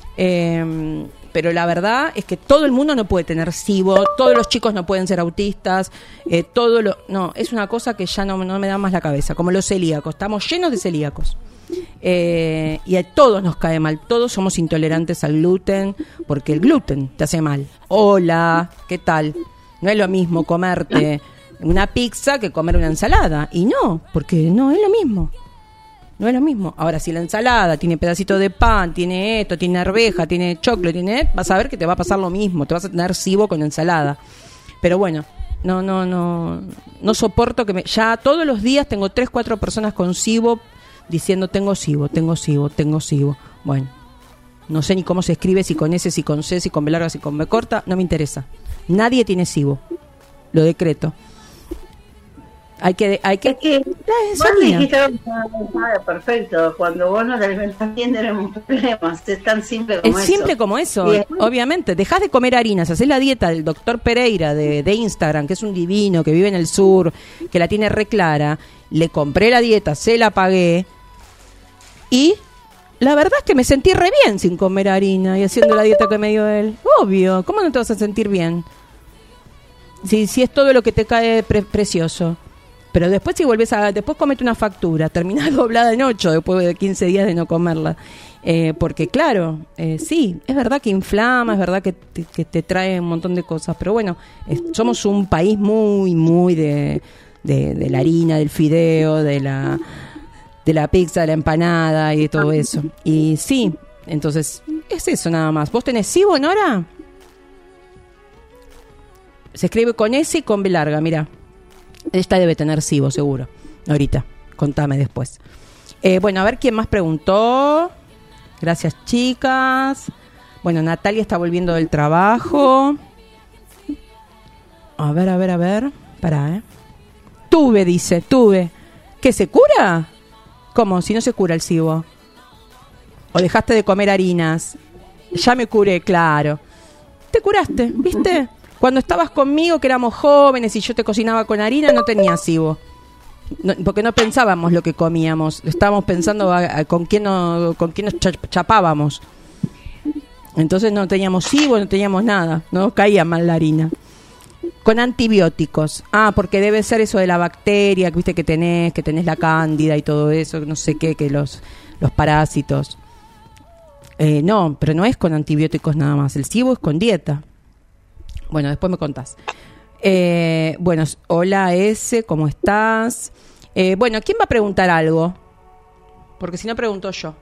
Eh... Pero la verdad es que todo el mundo no puede tener SIBO, todos los chicos no pueden ser autistas, eh, todo lo no, es una cosa que ya no, no me da más la cabeza, como los celíacos, estamos llenos de celíacos. Eh, y a todos nos cae mal, todos somos intolerantes al gluten, porque el gluten te hace mal. Hola, ¿qué tal? No es lo mismo comerte una pizza que comer una ensalada, y no, porque no es lo mismo. No es lo mismo. Ahora, si la ensalada tiene pedacito de pan, tiene esto, tiene arveja, tiene choclo, tiene... vas a ver que te va a pasar lo mismo. Te vas a tener SIBO con ensalada. Pero bueno, no, no, no... No soporto que me... Ya todos los días tengo tres, cuatro personas con SIBO diciendo tengo SIBO, tengo SIBO, tengo SIBO. Bueno, no sé ni cómo se escribe, si con S, si con C, si con B larga, si con B corta. No me interesa. Nadie tiene SIBO. Lo decreto. Hay que, hay que. Es que es vos harina. dijiste algo que estaba perfecto. Cuando vos no te alimentás bien tenemos problemas. Es tan simple como Es eso. simple como eso, Y después- obviamente. Dejás de comer harinas, hacés la dieta del doctor Pereira de, de Instagram, que es un divino, que vive en el sur, que la tiene re clara. Le compré la dieta, se la pagué. Y la verdad es que me sentí re bien sin comer harina y haciendo la dieta que me dio él. Obvio, ¿cómo no te vas a sentir bien? Si, si es todo lo que te cae pre- precioso. Pero después si volvés a... Después comete una factura, terminás doblada en ocho después de quince días de no comerla. Eh, porque claro, eh, sí, es verdad que inflama, es verdad que te, que te trae un montón de cosas. Pero bueno, es- somos un país muy, muy de, de, de la harina, del fideo, de la, de la pizza, de la empanada y de todo eso. Y sí, entonces es eso nada más. ¿Vos tenés SIBO, Nora? Se escribe con S y con B larga, mira. Esta debe tener SIBO, seguro. Ahorita, contame después. Eh, bueno, a ver quién más preguntó. Gracias, chicas. Bueno, Natalia está volviendo del trabajo. A ver, a ver, a ver. Pará, ¿eh? Tuve, dice, tuve. ¿Qué, se cura? ¿Cómo? Si no se cura el SIBO. ¿O dejaste de comer harinas? Ya me curé, claro. Te curaste, ¿viste? Cuando estabas conmigo, que éramos jóvenes y yo te cocinaba con harina, no tenías SIBO. No, porque no pensábamos lo que comíamos. Estábamos pensando a, a, con quién no, con quién nos cha- chapábamos. Entonces no teníamos SIBO, no teníamos nada. No caía mal la harina. Con antibióticos. Ah, porque debe ser eso de la bacteria, que viste que tenés, que tenés la cándida y todo eso, no sé qué, que los, los parásitos. Eh, no, pero no es con antibióticos nada más. El SIBO es con dieta. Bueno, después me contás. Eh, bueno, hola S, ¿cómo estás? Eh, bueno, ¿quién va a preguntar algo? Porque si no pregunto yo.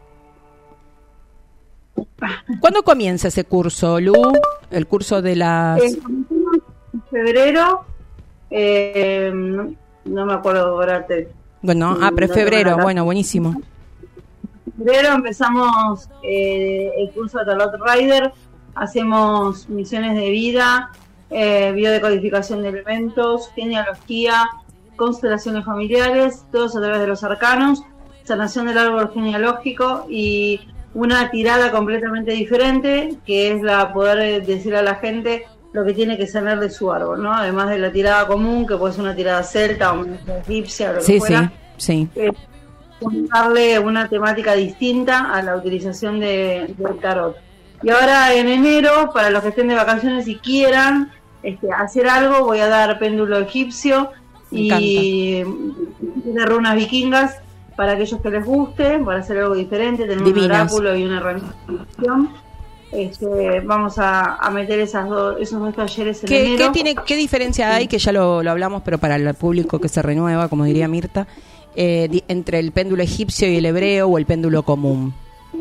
¿Cuándo comienza ese curso, Lu? El curso de las... Eh, en febrero, eh, no, no me acuerdo ahora. Te, Bueno, ah, pero es no tengo febrero, la- bueno, buenísimo. En febrero empezamos eh, el curso de Tarot Rider. Hacemos misiones de vida, eh, biodecodificación de elementos, genealogía, constelaciones familiares, todos a través de los arcanos, sanación del árbol genealógico y una tirada completamente diferente, que es la poder decir a la gente lo que tiene que sanar de su árbol, ¿no? Además de la tirada común, que puede ser una tirada celta o una egipcia o lo que Sí, sí, fuera. sí. Eh, darle una temática distinta a la utilización de, del tarot. Y ahora en enero, para los que estén de vacaciones y quieran este, hacer algo, voy a dar péndulo egipcio Me y de runas vikingas para aquellos que les guste, para hacer algo diferente, tener Divinas. un oráculo y una herramienta de acción. Este, vamos a, a meter esas dos, esos dos talleres en ¿Qué, enero. qué, tiene, ¿Qué diferencia hay? Que ya lo, lo hablamos, pero para el público que se renueva, como diría Mirta, eh, di- entre el péndulo egipcio y el hebreo o el péndulo común.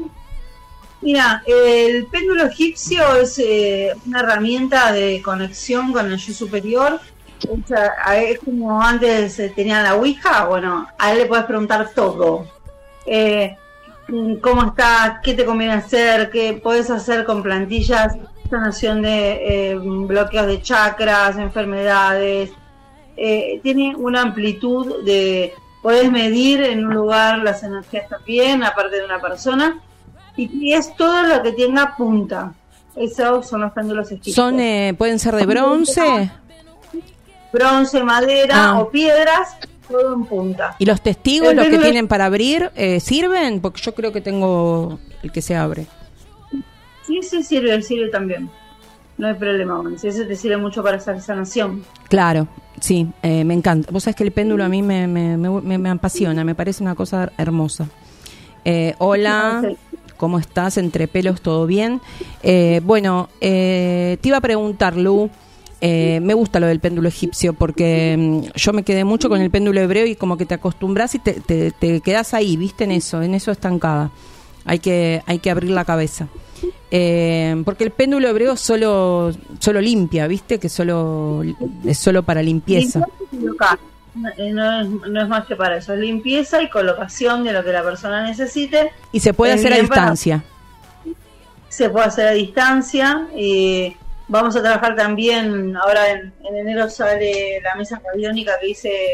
Mira, el péndulo egipcio es eh, una herramienta de conexión con el yo superior. O sea, a- es como antes eh, tenían la Ouija, bueno, a él le puedes preguntar todo. Eh, ¿Cómo está? ¿Qué te conviene hacer? ¿Qué podés hacer con plantillas? Sanación de eh, bloqueos de chakras, enfermedades. Eh, tiene una amplitud de... Podés medir en un lugar las energías también, aparte de una persona. Y es todo lo que tenga punta. Esos son los péndulos egipcios. Son, eh, ¿pueden ser de bronce? Bronce, madera Ah. o piedras, todo en punta. ¿Y los testigos, El los que péndulo- tienen para abrir, eh, sirven? Porque yo creo que tengo el que se abre. Sí, sí, sirve, sirve también. No hay problema, bueno, si ese te sirve mucho para hacer sanación. Claro, sí, eh, me encanta. Vos sabés que el péndulo a mí me, me, me, me- me apasiona, me parece una cosa hermosa. Eh, hola, Sí. ¿cómo estás? Entre pelos, ¿todo bien? Eh, bueno, eh, te iba a preguntar, Lu, eh, me gusta lo del péndulo egipcio porque mm, yo me quedé mucho con el péndulo hebreo y como que te acostumbras y te, te, te quedás ahí, ¿viste? En eso, en eso estancada. Hay que, hay que abrir la cabeza. Eh, porque el péndulo hebreo solo, solo limpia, ¿viste? Que solo es solo para limpieza. Limpieza y colocar. No, eh, no es, no es más que para eso, es limpieza y colocación de lo que la persona necesite. Y se puede Es hacer a bien para- distancia. Se puede hacer a distancia. Eh, vamos a trabajar también, ahora en, en enero sale la mesa radiónica que hice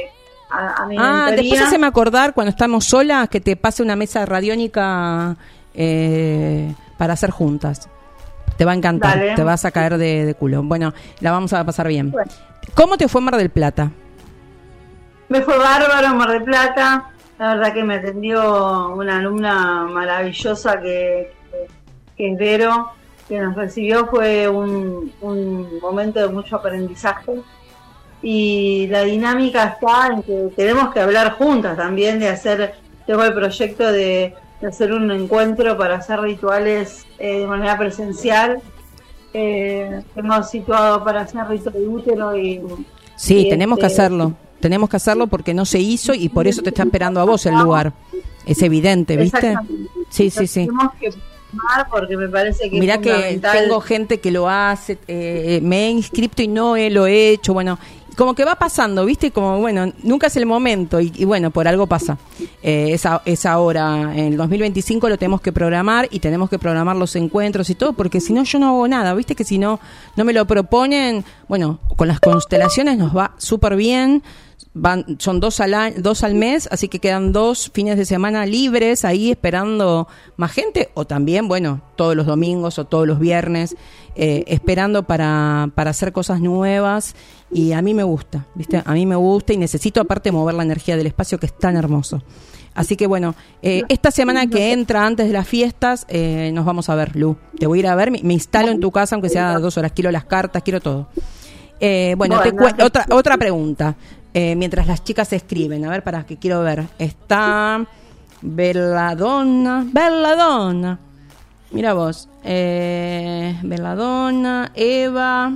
a, a mi Ah, mentoría. después haceme acordar cuando estamos solas que te pase una mesa radiónica eh, para hacer juntas. Te va a encantar, Dale. te vas a caer de, de culo. Bueno, la vamos a pasar bien. Bueno. ¿Cómo te fue en Mar del Plata? Me fue bárbaro en Mar del Plata. La verdad que me atendió una alumna maravillosa que, que, que es Vero, que nos recibió. Fue un, un momento de mucho aprendizaje. Y la dinámica está en que tenemos que hablar juntas también, de hacer, tengo el proyecto de, de hacer un encuentro para hacer rituales eh, de manera presencial. Eh, hemos situado para hacer rito de útero y... Sí, y tenemos que este, hacerlo. Tenemos que hacerlo porque no se hizo y por eso te está esperando a vos el lugar. Es evidente, ¿viste? Exactamente. Sí, sí, sí. Tenemos que formar porque me parece que Mirá es que fundamental. tengo gente que lo hace, eh, me he inscrito y no eh, lo he hecho, bueno, como que va pasando, ¿viste? Como, bueno, nunca es el momento y, y bueno, por algo pasa. Eh, es, a- es ahora, en el dos mil veinticinco lo tenemos que programar y tenemos que programar los encuentros y todo, porque si no yo no hago nada, ¿viste? Que si no, no me lo proponen, bueno, con las constelaciones nos va súper bien. Van, son dos al, a- dos al mes, así que quedan dos fines de semana libres ahí esperando más gente, o también, bueno, todos los domingos o todos los viernes, eh, esperando para, para hacer cosas nuevas. Y a mí me gusta, ¿viste? A mí me gusta y necesito aparte mover la energía del espacio que es tan hermoso. Así que bueno, eh, esta semana que entra antes de las fiestas, eh, nos vamos a ver, Lu. Te voy a ir a ver, me, me instalo en tu casa, aunque sea dos horas, quiero las cartas, quiero todo. Eh, bueno, te Bueno, cue- otra, otra pregunta. Eh, mientras las chicas escriben, a ver, para que quiero ver. Está Belladonna, Belladonna. Mira vos, eh, Belladonna, Eva,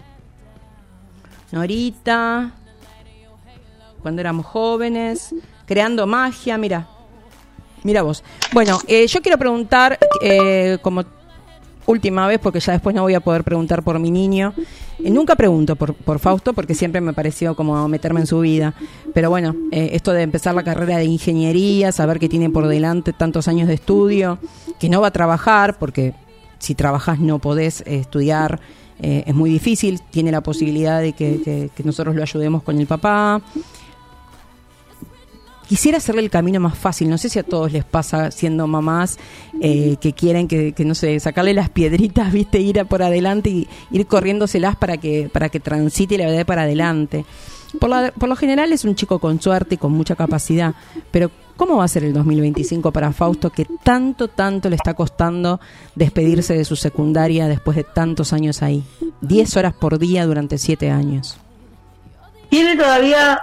Norita, cuando éramos jóvenes, creando magia, mira, mira vos. Bueno, eh, yo quiero preguntar, eh, como última vez, porque ya después no voy a poder preguntar por mi niño. Eh, nunca pregunto por, por Fausto, porque siempre me pareció como meterme en su vida. Pero bueno, eh, esto de empezar la carrera de ingeniería, saber que tiene por delante tantos años de estudio, que no va a trabajar, porque si trabajás no podés eh, estudiar, eh, es muy difícil. Tiene la posibilidad de que, que, que nosotros lo ayudemos con el papá. Quisiera hacerle el camino más fácil. No sé si a todos les pasa siendo mamás eh, que quieren que, que, no sé, sacarle las piedritas, viste, ir a por adelante y ir corriéndoselas para que para que transite y la verdad para adelante. Por, la, por lo general es un chico con suerte y con mucha capacidad. Pero ¿cómo va a ser el dos mil veinticinco para Fausto, que tanto, tanto le está costando despedirse de su secundaria después de tantos años ahí? Diez horas por día durante siete años. Tiene todavía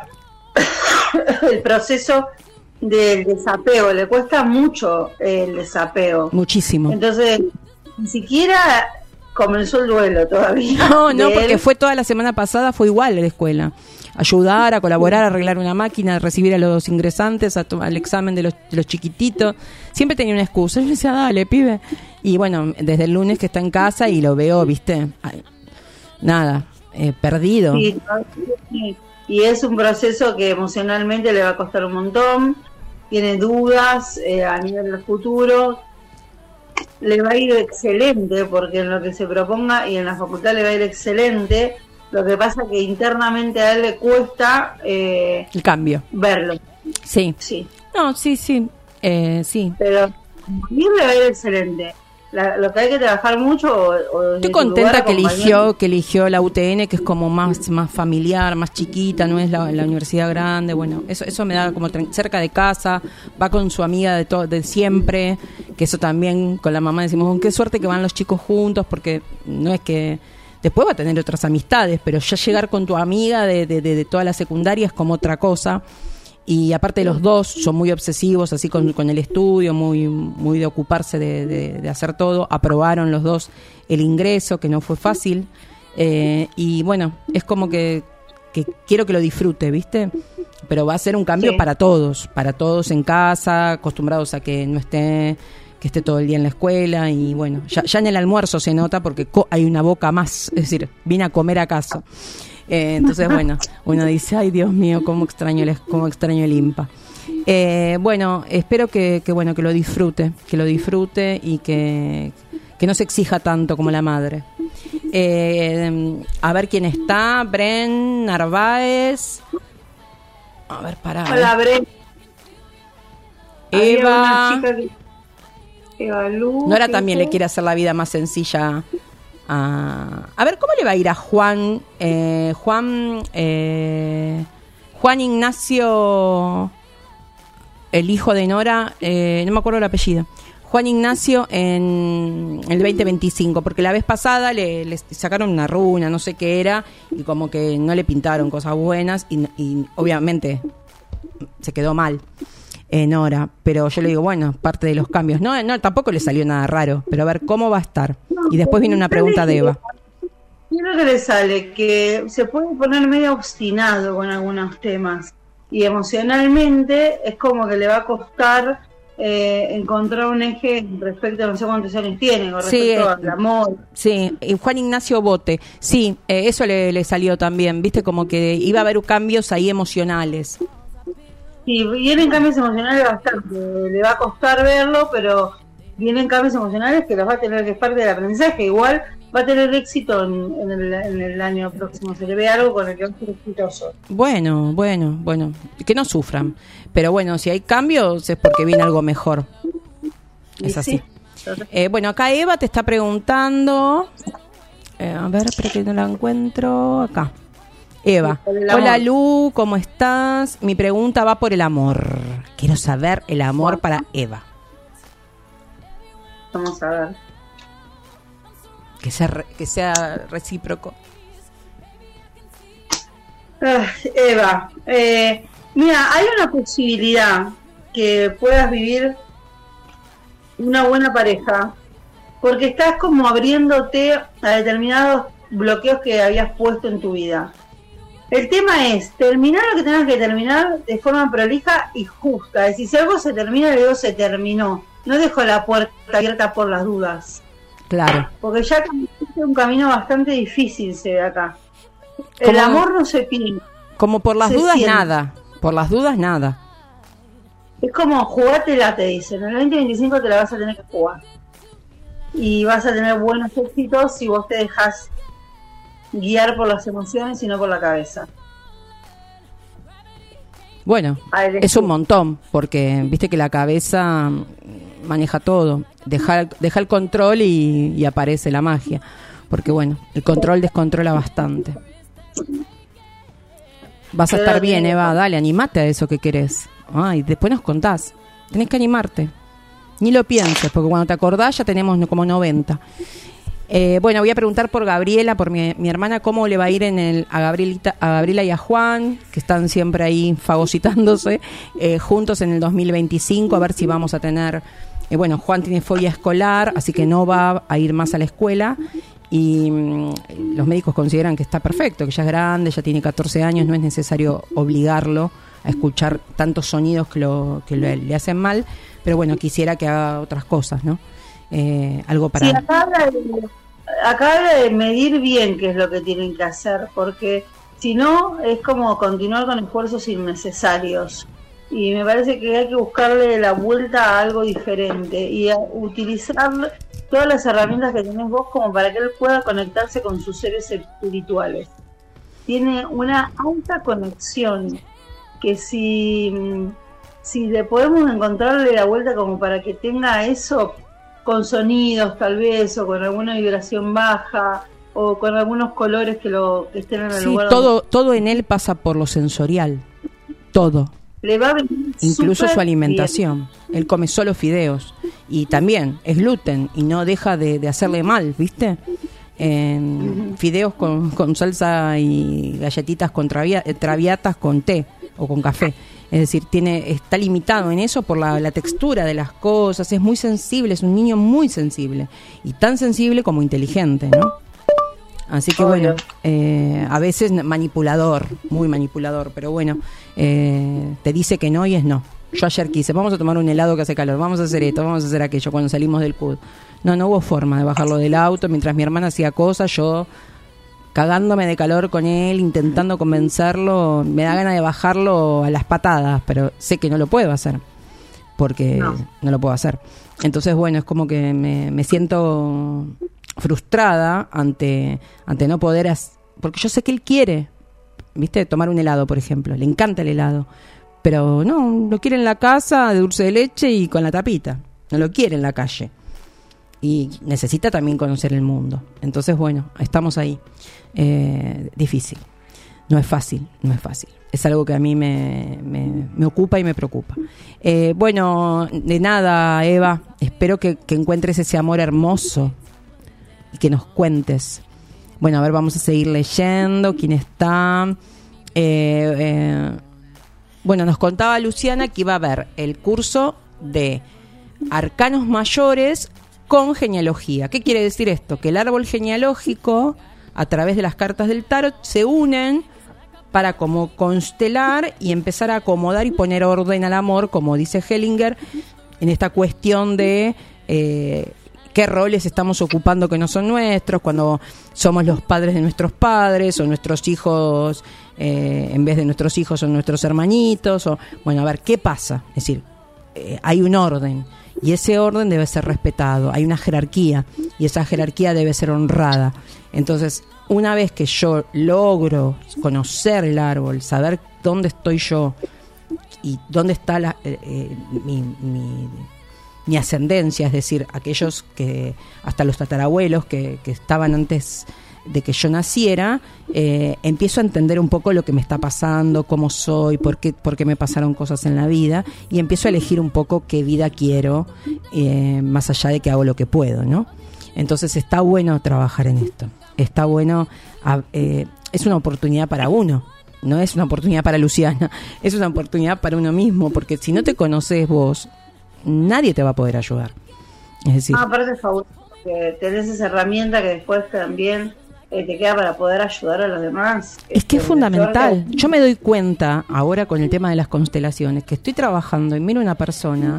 el proceso del desapego, le cuesta mucho el desapego. Muchísimo. Entonces, ni siquiera comenzó el duelo todavía. No, no, de porque él. fue toda la semana pasada, fue igual a la escuela. Ayudar, a colaborar, a arreglar una máquina, a recibir a los ingresantes, a to- al examen de los, de los chiquititos. Siempre tenía una excusa. Yo le decía, dale, pibe. Y bueno, desde el lunes que está en casa y lo veo, viste, ay, nada, eh, perdido. Sí, sí. Y es un proceso que emocionalmente le va a costar un montón. Tiene dudas eh, a nivel del futuro. Le va a ir excelente, porque en lo que se proponga y en la facultad le va a ir excelente. Lo que pasa que internamente a él le cuesta eh, El cambio. verlo. Sí. Sí, No, sí, sí. Eh, sí. pero a mí le va a ir excelente. La- lo que hay que trabajar mucho o, o desde Estoy tu contenta lugar que acompañar- eligió, que eligió la U T N, que es como más, más familiar, más chiquita, no es la, la universidad grande. Bueno, eso, eso me da como tran- cerca de casa, va con su amiga de todo, de siempre, que eso también con la mamá decimos, con qué suerte que van los chicos juntos, porque no es que después va a tener otras amistades, pero ya llegar con tu amiga de, de, de, de toda la secundaria es como otra cosa. Y aparte los dos son muy obsesivos, así con, con el estudio, muy muy de ocuparse de, de, de hacer todo. Aprobaron los dos el ingreso, que no fue fácil. Eh, y bueno, es como que, que quiero que lo disfrute, ¿viste? Pero va a ser un cambio Sí. para todos, para todos en casa, acostumbrados a que no esté, que esté todo el día en la escuela. Y bueno, ya, ya en el almuerzo se nota porque co- hay una boca más, es decir, vine a comer acaso. Eh, entonces, bueno, uno dice, ay, Dios mío, cómo extraño el, cómo extraño el IMPA. Eh, bueno, espero que, que, bueno, que lo disfrute, que lo disfrute y que, que no se exija tanto como la madre. Eh, a ver quién está, Bren, Narváez, A ver, pará. Hola, Bre. Eva. Había una chica que... Eva Lu, Nora ¿qué también fue? le quiere hacer la vida más sencilla a... A ver, ¿cómo le va a ir a Juan? Eh, Juan... Eh, Juan Ignacio... El hijo de Nora, eh, no me acuerdo el apellido. Juan Ignacio en el veinte veinticinco, porque la vez pasada le, le sacaron una runa, no sé qué era, y como que no le pintaron cosas buenas, y, y obviamente se quedó mal eh, Nora, pero yo le digo, bueno, parte de los cambios. No, no, tampoco le salió nada raro, pero a ver cómo va a estar. Y después viene una pregunta de Eva. Creo que le sale que se puede poner medio obstinado con algunos temas, y emocionalmente es como que le va a costar eh, encontrar un eje respecto a no sé cuántos años tiene, con respecto Sí, eh, al amor. Sí, y Juan Ignacio Bote, sí, eh, eso le, le salió también, viste, como que iba a haber cambios ahí emocionales. Sí, vienen cambios emocionales bastante, le va a costar verlo, pero vienen cambios emocionales que los va a tener, que es parte del aprendizaje. Igual va a tener éxito en, en, el, en el año próximo, se le ve algo con el que va a ser exitoso. Bueno, bueno, bueno, que no sufran, pero bueno, si hay cambios es porque viene algo mejor, Y es así. sí, Eh, bueno, acá Eva te está preguntando, eh, a ver, espera que no la encuentro, acá. Eva, por el amor. hola Lu, ¿cómo estás? Mi pregunta va por el amor. Quiero saber el amor para Eva. Vamos a ver. Que sea, re- que sea recíproco. Ah, Eva, eh, mira, hay una posibilidad que puedas vivir una buena pareja, porque estás como abriéndote a determinados bloqueos que habías puesto en tu vida. El tema es terminar lo que tengas que terminar de forma prolija y justa. Es decir, si algo se termina, luego se terminó. No dejo la puerta abierta por las dudas. Claro. Porque ya es un camino bastante difícil, se ve acá. El ¿Cómo? amor no se pide. Como por las Se dudas, siente. nada. Por las dudas, nada. Es como jugátela, te dicen. En el veinte veinticinco te la vas a tener que jugar. Y vas a tener buenos éxitos si vos te dejas guiar por las emociones y no por la cabeza. Bueno, A elegir. es un montón, porque viste que la cabeza maneja todo. Deja, deja el control y, y aparece la magia. Porque bueno, el control descontrola bastante. Vas a estar bien, Eva, dale, animate a eso que querés. Ay, después nos contás. Tenés que animarte. Ni lo pienses, porque cuando te acordás ya tenemos como noventa. Eh, bueno, voy a preguntar por Gabriela, por mi, mi hermana, cómo le va a ir en el, a, Gabrielita, a Gabriela y a Juan, que están siempre ahí fagocitándose, eh, juntos en el dos mil veinticinco, a ver si vamos a tener... Eh, bueno, Juan tiene fobia escolar, así que no va a ir más a la escuela, y mm, los médicos consideran que está perfecto, que ya es grande, ya tiene catorce años, no es necesario obligarlo a escuchar tantos sonidos que, lo, que lo, le hacen mal, pero bueno, quisiera que haga otras cosas, ¿no? Eh, algo para... Sí, acá habla, de, acá habla de medir bien qué es lo que tienen que hacer, porque si no es como continuar con esfuerzos innecesarios. Y me parece que hay que buscarle la vuelta a algo diferente y a utilizar todas las herramientas que tenés vos como para que él pueda conectarse con sus seres espirituales. Tiene una alta conexión que si, si le podemos encontrarle la vuelta como para que tenga eso con sonidos tal vez, o con alguna vibración baja, o con algunos colores que lo que estén en el Sí, lugar todo, donde todo en él pasa por lo sensorial, todo. le va a venir Incluso súper su alimentación. Él come solo fideos y también es gluten y no deja de, de hacerle mal, ¿viste? Eh, Ujú. Fideos con, con salsa y galletitas con travia- eh, traviatas con té o con café. Es decir, tiene está limitado en eso por la, la textura de las cosas. Es muy sensible, es un niño muy sensible. Y tan sensible como inteligente, ¿no? Así que Obvio. bueno, eh, a veces manipulador, muy manipulador, pero bueno, eh, te dice que no y es no. Yo ayer quise, vamos a tomar un helado que hace calor, vamos a hacer esto, vamos a hacer aquello, cuando salimos del C U D. No, no hubo forma de bajarlo del auto, mientras mi hermana hacía cosas, yo cagándome de calor con él, intentando convencerlo, me da ganas de bajarlo a las patadas, pero sé que no lo puedo hacer, porque no, No. lo puedo hacer. Entonces, bueno, es como que me, me siento frustrada ante ante no poder hacer, porque yo sé que él quiere, ¿viste? Tomar un helado, por ejemplo. Le encanta el helado. Pero no, lo quiere en la casa, de dulce de leche y con la tapita. No lo quiere en la calle. Y necesita también conocer el mundo. Entonces, bueno, estamos ahí. Eh, difícil. No es fácil, no es fácil. Es algo que a mí me, me, me ocupa y me preocupa. Eh, bueno, de nada, Eva. Espero que, que encuentres ese amor hermoso y que nos cuentes. Bueno, a ver, vamos a seguir leyendo. ¿Quién está? Eh, eh, bueno, nos contaba Luciana que iba a haber el curso de arcanos mayores con genealogía. ¿Qué quiere decir esto? Que el árbol genealógico, a través de las cartas del tarot, se unen para como constelar y empezar a acomodar y poner orden al amor, como dice Hellinger, en esta cuestión de eh, qué roles estamos ocupando que no son nuestros, cuando somos los padres de nuestros padres, o nuestros hijos, eh, en vez de nuestros hijos son nuestros hermanitos, o bueno, a ver, ¿qué pasa? Es decir, eh, hay un orden, y ese orden debe ser respetado, hay una jerarquía, y esa jerarquía debe ser honrada. Entonces, una vez que yo logro conocer el árbol, saber dónde estoy yo y dónde está la, eh, eh, mi, mi, mi ascendencia, es decir, aquellos que, hasta los tatarabuelos que, que estaban antes de que yo naciera, eh, empiezo a entender un poco lo que me está pasando, cómo soy, por qué, por qué me pasaron cosas en la vida, y empiezo a elegir un poco qué vida quiero, eh, más allá de que hago lo que puedo, ¿no? Entonces está bueno trabajar en esto. Está bueno, eh, es una oportunidad para uno, no es una oportunidad para Luciana, es una oportunidad para uno mismo, porque si no te conoces vos, nadie te va a poder ayudar. Es decir, ah, aparte es fabuloso, que tenés esa herramienta que después también eh, te queda para poder ayudar a los demás. Es que es fundamental. Yo me doy cuenta ahora con el tema de las constelaciones, que estoy trabajando y miro a una persona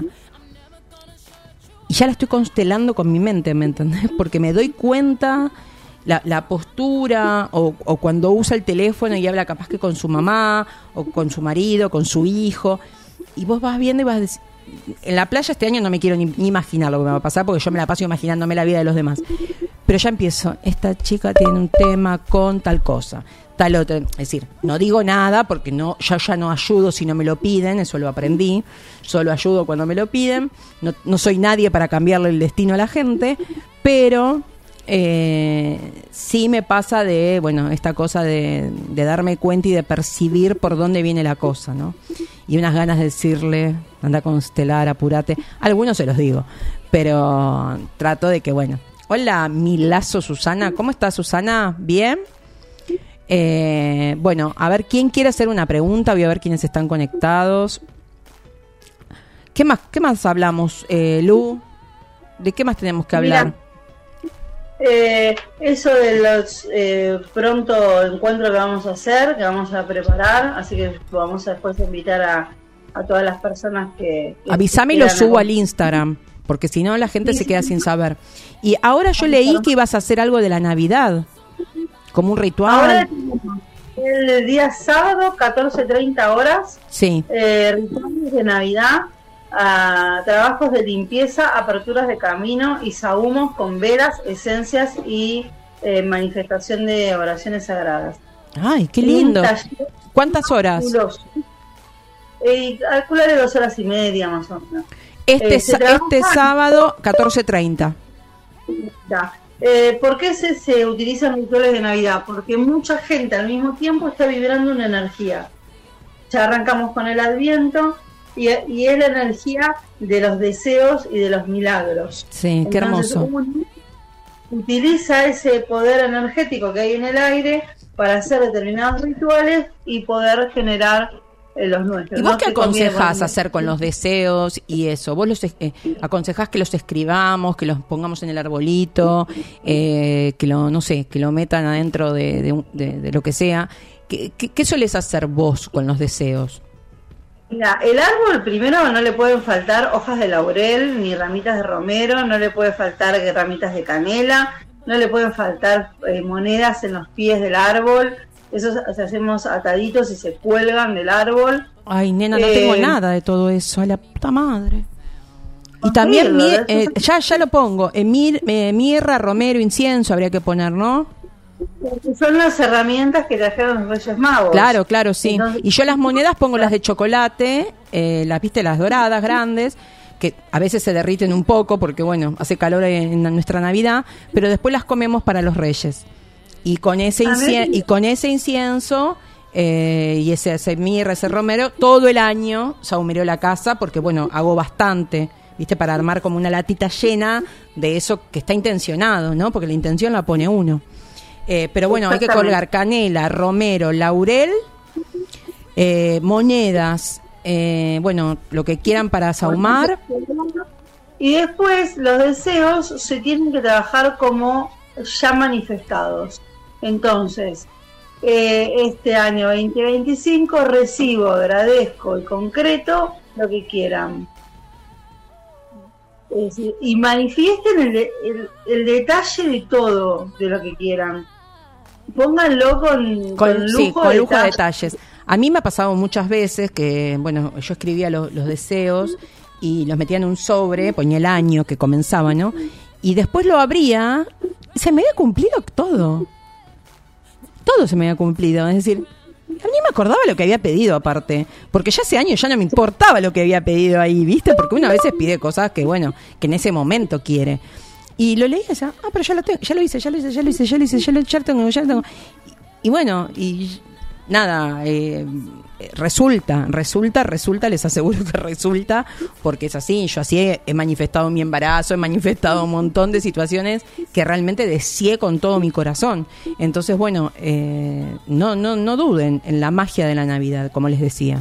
y ya la estoy constelando con mi mente, ¿me entendés? Porque me doy cuenta la, la postura, o, o cuando usa el teléfono y habla capaz que con su mamá, o con su marido, con su hijo, y vos vas viendo y vas a decir, en la playa este año no me quiero ni, ni imaginar lo que me va a pasar, porque yo me la paso imaginándome la vida de los demás, pero ya empiezo, esta chica tiene un tema con tal cosa, tal otra, es decir, no digo nada porque no, yo ya no ayudo si no me lo piden, eso lo aprendí, solo ayudo cuando me lo piden, no, no soy nadie para cambiarle el destino a la gente, pero eh, sí me pasa de, bueno, esta cosa de, de darme cuenta y de percibir por dónde viene la cosa, ¿no? Y unas ganas de decirle, anda a constelar, apúrate, algunos se los digo, pero trato de que, bueno, hola, mi lazo Susana, ¿cómo estás, Susana? ¿Bien? Eh, bueno, a ver, ¿quién quiere hacer una pregunta? Voy a ver quiénes están conectados. ¿Qué más, qué más hablamos, eh, Lu? ¿De qué más tenemos que hablar? Mira, eh, eso de los eh, pronto encuentros que vamos a hacer, que vamos a preparar, así que vamos a después invitar a, a todas las personas que... que avísame y lo subo al Instagram, porque si no la gente sí, se queda sí. sin saber. Y ahora yo leí que ibas a hacer algo de la Navidad, como un ritual. Ahora el día sábado, catorce treinta horas, sí. eh, rituales de Navidad, a trabajos de limpieza, aperturas de camino y sahumos con velas, esencias y eh, manifestación de oraciones sagradas. ¡Ay, qué lindo! ¿Cuántas horas? Eh, calcular de dos horas y media más o menos. Este, eh, este sábado, catorce treinta. Ya. Eh, ¿Por qué se, se utilizan rituales de Navidad? Porque mucha gente al mismo tiempo está vibrando una energía. Ya arrancamos con el Adviento y, y es la energía de los deseos y de los milagros. Sí, qué Entonces, hermoso. Uno utiliza ese poder energético que hay en el aire para hacer determinados rituales y poder generar eh, los nuestros. ¿Y vos ¿no? qué aconsejás hacer con los deseos y eso? ¿Vos los eh, aconsejás que los escribamos, que los pongamos en el arbolito, eh, que lo, no sé, que lo metan adentro de, de, de, de lo que sea? ¿Qué, qué, ¿Qué solés hacer vos con los deseos? Mira, el árbol primero no le pueden faltar hojas de laurel ni ramitas de romero, no le puede faltar ramitas de canela, no le pueden faltar eh, monedas en los pies del árbol. Esos se hacemos ataditos y se cuelgan del árbol. Ay, nena, no eh, tengo nada de todo eso, a la puta madre. Y sí, también, mir, eh, ya ya lo pongo, eh, mir, eh, mirra, romero, incienso habría que poner, ¿no? Son las herramientas que trajeron los Reyes Magos. Claro, claro, sí. Entonces, y yo las monedas pongo las de chocolate, eh, las, viste, las doradas, grandes, que a veces se derriten un poco porque, bueno, hace calor en nuestra Navidad, pero después las comemos para los Reyes. Y con ese, incien- y con ese incienso eh, y ese, ese mirra, ese romero, todo el año sahumereo la casa porque, bueno, hago bastante, viste, para armar como una latita llena de eso que está intencionado, ¿no? Porque la intención la pone uno. Eh, pero bueno, hay que colgar canela, romero, laurel, eh, monedas, eh, bueno, lo que quieran para sahumar. Y después los deseos se tienen que trabajar como ya manifestados. Entonces, eh, este año veinte veinticinco recibo, agradezco y concreto lo que quieran. Es decir, y manifiesten el, de, el, el detalle de todo de lo que quieran. Pónganlo con, Con, con lujo, sí, con de, lujo de detalle. detalles. A mí me ha pasado muchas veces que, bueno, yo escribía lo- los deseos y los metía en un sobre, ponía el año que comenzaba, ¿no? Y después lo abría y se me había cumplido todo. Todo se me había cumplido. Es decir, a mí me acordaba lo que había pedido aparte. Porque ya ese año ya no me importaba lo que había pedido ahí, ¿viste? Porque uno a veces pide cosas que, bueno, que en ese momento quiere. Y lo leí y decía, ah, pero ya lo tengo, ya lo hice, ya lo hice, ya lo hice, ya lo hice, ya lo, ya lo tengo, ya lo tengo. Y, y bueno, y nada, eh, resulta, resulta, resulta, les aseguro que resulta, porque es así. Yo así he, he manifestado mi embarazo, he manifestado un montón de situaciones que realmente deseé con todo mi corazón. Entonces, bueno, eh, no, no, no duden en la magia de la Navidad, como les decía.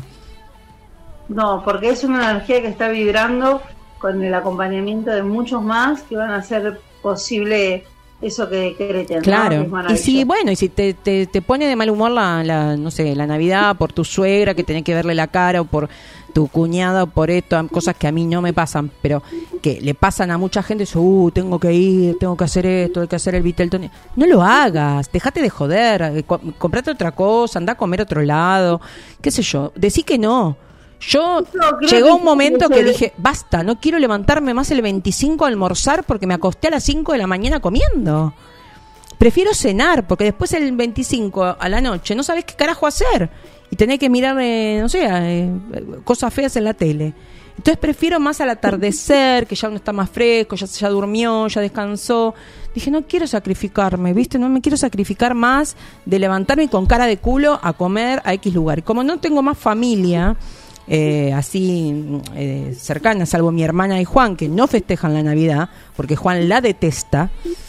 No, porque es una energía que está vibrando con el acompañamiento de muchos más que van a hacer posible eso que decreten, ¿no? Que es Claro, y maravilloso. si, bueno, y si te, te, te pone de mal humor la, la, no sé, la Navidad por tu suegra que tenés que verle la cara, o por tu cuñada, o por esto, cosas que a mí no me pasan, pero que le pasan a mucha gente, dice, uh, tengo que ir, tengo que hacer esto, hay que hacer el Viteltoné. No lo hagas, dejate de joder, eh, co- comprate otra cosa, anda a comer a otro lado, qué sé yo, decí que no. Yo No, creo llegó que un momento eso que de- dije, basta, no quiero levantarme más el veinticinco a almorzar porque me acosté a las cinco de la mañana comiendo. Prefiero cenar, porque después el veinticinco a la noche no sabes qué carajo hacer. Y tenés que mirar, eh, no sé, eh, cosas feas en la tele. Entonces prefiero más al atardecer, que ya uno está más fresco, ya, ya durmió, ya descansó. Dije, no quiero sacrificarme, ¿viste? No me quiero sacrificar más de levantarme con cara de culo a comer a X lugar. Y como no tengo más familia... Eh, así eh, cercanas, salvo mi hermana y Juan, que no festejan la Navidad, porque Juan la detesta,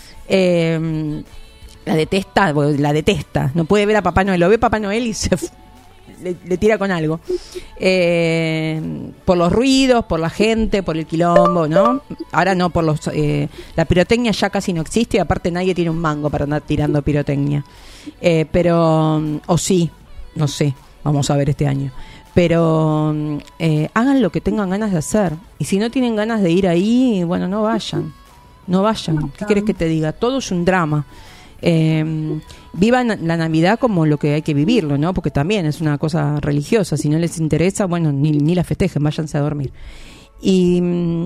eh, la detesta, bueno, la detesta, no puede ver a Papá Noel, lo ve Papá Noel y se f- le, le tira con algo, eh, por los ruidos, por la gente, por el quilombo, ¿no? Ahora no, por los eh, la pirotecnia ya casi no existe y aparte nadie tiene un mango para andar tirando pirotecnia, eh, pero, o sí, no sé, vamos a ver este año. Pero eh, hagan lo que tengan ganas de hacer. Y si no tienen ganas de ir ahí, bueno, no vayan. No vayan. ¿Qué querés que te diga? Todo es un drama. Eh, vivan la Navidad como lo que hay que vivirlo, ¿no? Porque también es una cosa religiosa. Si no les interesa, bueno, ni, ni la festejen, váyanse a dormir. ¿Y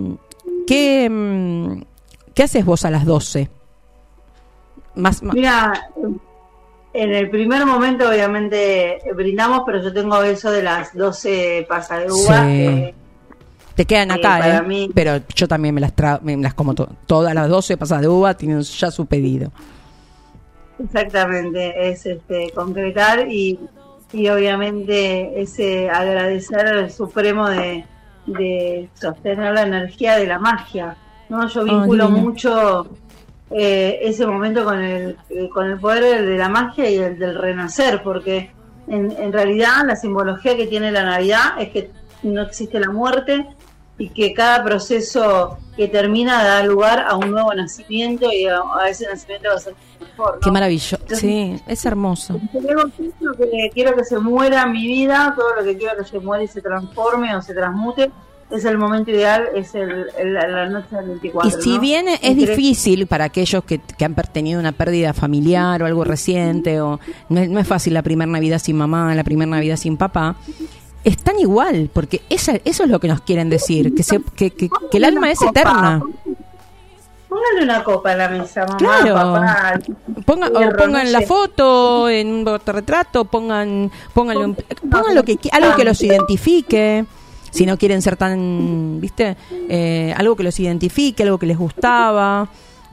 qué, qué haces vos a las doce? Más, más. Mira, en el primer momento obviamente brindamos, pero yo tengo eso de las doce pasas de uva. Sí. eh, Te quedan eh, acá, para ¿eh? mí- Pero yo también me las, tra me las como to todas las doce pasadas de uva, tienen ya su pedido. Exactamente, es este concretar y, y obviamente ese agradecer al supremo de, de sostener la energía de la magia, ¿no? Yo vinculo divino. mucho eh, ese momento con el eh, con el poder de la magia y el del renacer, porque en, en realidad la simbología que tiene la Navidad es que no existe la muerte y que cada proceso que termina da lugar a un nuevo nacimiento y a, a ese nacimiento va a ser mejor, ¿no? Qué maravilloso. Entonces, Sí, es hermoso. Quiero que, quiero que se muera mi vida, todo lo que quiero que se muera y se transforme o se transmute, es el momento ideal, es el, el- la noche del veinticuatro. Y si ¿no? bien es Increíble. difícil para aquellos que, que han tenido una pérdida familiar o algo reciente, o no, es- no es fácil la primera Navidad sin mamá, la primera Navidad sin papá, están igual, porque esa, eso es lo que nos quieren decir, que, se, que, que, que el alma es eterna. Póngale una copa a la mesa, mamá, Claro. papá. Ponga, o Hierro, pongan no la sé. foto en un autorretrato, pongan, pónganle un- pongan lo que qui- algo que los identifique. Si no quieren ser tan, ¿viste? Eh, algo que los identifique, algo que les gustaba.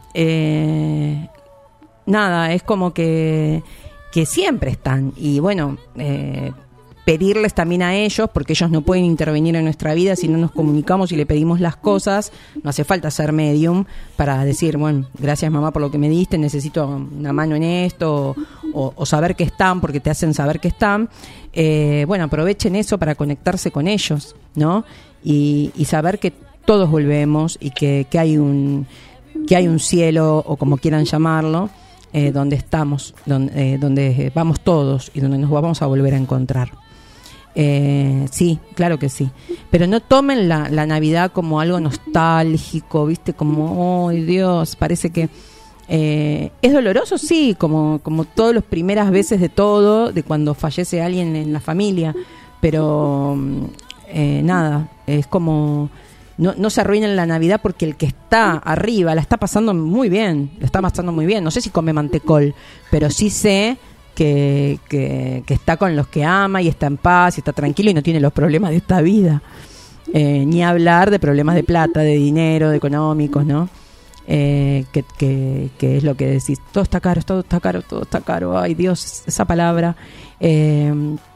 Eh, nada, es como que, que siempre están. Y bueno, eh, pedirles también a ellos, porque ellos no pueden intervenir en nuestra vida si no nos comunicamos y le pedimos las cosas. No hace falta ser medium para decir, bueno, gracias mamá por lo que me diste, necesito una mano en esto, o, o saber que están, porque te hacen saber que están. Eh, bueno, aprovechen eso para conectarse con ellos, ¿no? Y, y saber que todos volvemos y que, que hay un que hay un cielo, o como quieran llamarlo, eh, donde estamos, donde, eh, donde vamos todos y donde nos vamos a volver a encontrar. Eh, sí, claro que sí. Pero no tomen la, la Navidad como algo nostálgico, ¿viste? Como, ¡ay, Dios! Parece que eh, es doloroso, sí, como, como todas las primeras veces de todo, de cuando fallece alguien en la familia. Pero eh, nada, es como... No, no se arruinen la Navidad porque el que está arriba la está pasando muy bien, la está pasando muy bien. No sé si come mantecol, pero sí sé que, que, que está con los que ama y está en paz y está tranquilo y no tiene los problemas de esta vida. Eh, ni hablar de problemas de plata, de dinero, de económicos, ¿no? Eh, que, que, que es lo que decís, todo está caro, todo está caro, todo está caro. Ay, Dios, esa palabra. Eh,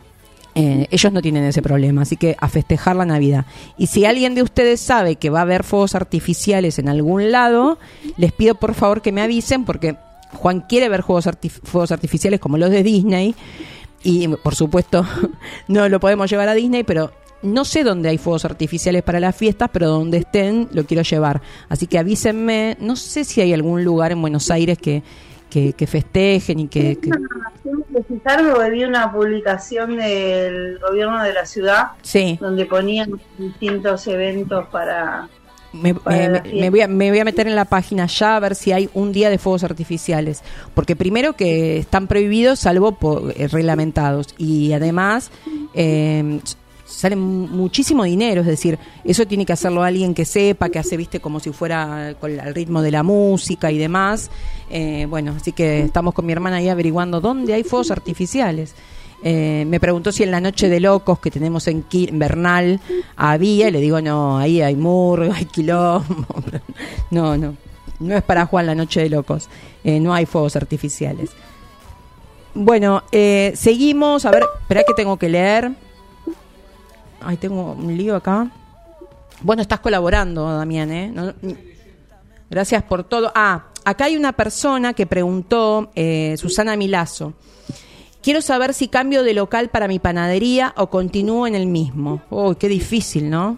Eh, ellos no tienen ese problema, así que a festejar la Navidad. Y si alguien de ustedes sabe que va a haber fuegos artificiales en algún lado, les pido por favor que me avisen, porque Juan quiere ver fuegos, artif- fuegos artificiales como los de Disney, y por supuesto no lo podemos llevar a Disney, pero no sé dónde hay fuegos artificiales para las fiestas, pero donde estén lo quiero llevar. Así que avísenme, no sé si hay algún lugar en Buenos Aires que Que, que festejen y que, que... Tengo que fijarme porque vi una publicación del gobierno de la ciudad Sí. donde ponían distintos eventos para... Me, para me- la me- fiesta. me voy a, me voy a meter en la página ya a ver si hay un día de fuegos artificiales, porque primero que están prohibidos salvo por, eh, reglamentados, y además eh, salen muchísimo dinero, es decir, eso tiene que hacerlo alguien que sepa, que hace, viste, como si fuera con el ritmo de la música y demás. Eh, bueno, así que estamos con mi hermana ahí averiguando dónde hay fuegos artificiales. Eh, me preguntó si en la Noche de Locos que tenemos en, Qui- en Bernal había, y le digo, no, ahí hay murga, hay quilombo. No, no, no es para Juan la Noche de Locos, eh, no hay fuegos artificiales. Bueno, eh, seguimos, a ver, espera que tengo que leer. Ay, tengo un lío acá. Bueno, estás colaborando, Damián, ¿eh? No- gracias por todo. Ah, acá hay una persona que preguntó, eh, Susana Milazo. Quiero saber si cambio de local para mi panadería o continúo en el mismo. Uy, qué difícil, ¿no?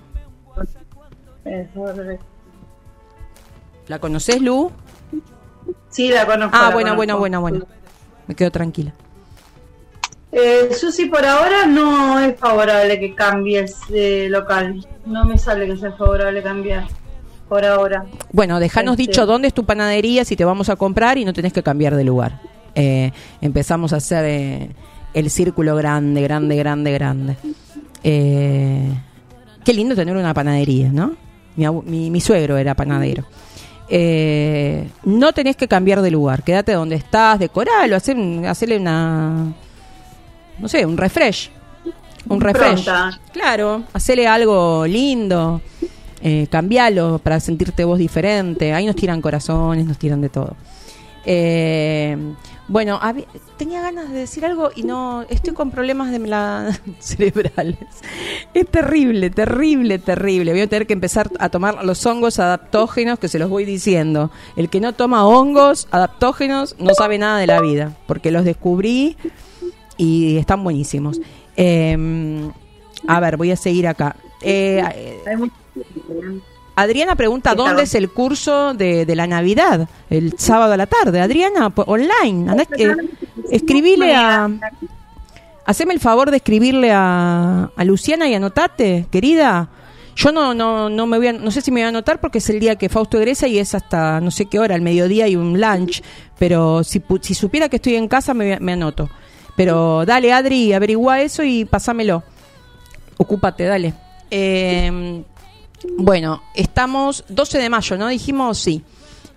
¿La conocés, Lu? Sí, la conozco. Ah, la bueno, bueno, conozco. bueno, bueno. Me quedo tranquila. Eh, Susi, por ahora no es favorable que cambies de local. No me sale que sea favorable cambiar. Por ahora. Bueno, dejanos Este. dicho dónde es tu panadería, si te vamos a comprar y no tenés que cambiar de lugar. Eh, empezamos a hacer eh, el círculo grande, grande, grande, grande. Eh, qué lindo tener una panadería, ¿no? Mi, abu- mi, mi suegro era panadero. Eh, no tenés que cambiar de lugar, quédate donde estás, decoralo, hacer, hacerle una, no sé, un refresh. Un refresh. Pronta. Claro, hacerle algo lindo. Eh, cambialo para sentirte vos diferente. Ahí nos tiran corazones, nos tiran de todo. Eh, bueno, hab- tenía ganas de decir algo y no, estoy con problemas de la cerebrales. Es terrible, terrible, terrible. Voy a tener que empezar a tomar los hongos adaptógenos, que se los voy diciendo. El que no toma hongos adaptógenos no sabe nada de la vida, porque los descubrí y están buenísimos. Eh, a ver, voy a seguir acá. Eh, Hay mucho- Adriana pregunta, Está ¿dónde bien. es el curso de, de la Navidad? El sábado a la tarde. Adriana, po- online. Andá, eh, escribile a... Haceme el favor de escribirle a, a Luciana y anotate, querida. Yo no no no me voy a, no sé si me voy a anotar porque es el día que Fausto egresa y es hasta no sé qué hora, al mediodía y un lunch. Pero si, pu- si supiera que estoy en casa me, me anoto. Pero dale, Adri, averigua eso y pasámelo. Ocúpate, dale. Eh, bueno, estamos doce de mayo, ¿no? Dijimos sí.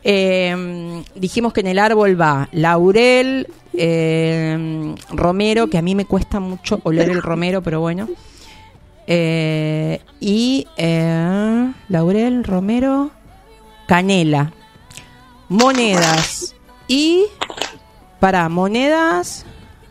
Eh, dijimos que en el árbol va laurel, eh, romero, que a mí me cuesta mucho oler el romero, pero bueno. Eh, y eh, laurel, romero, canela, monedas y para monedas.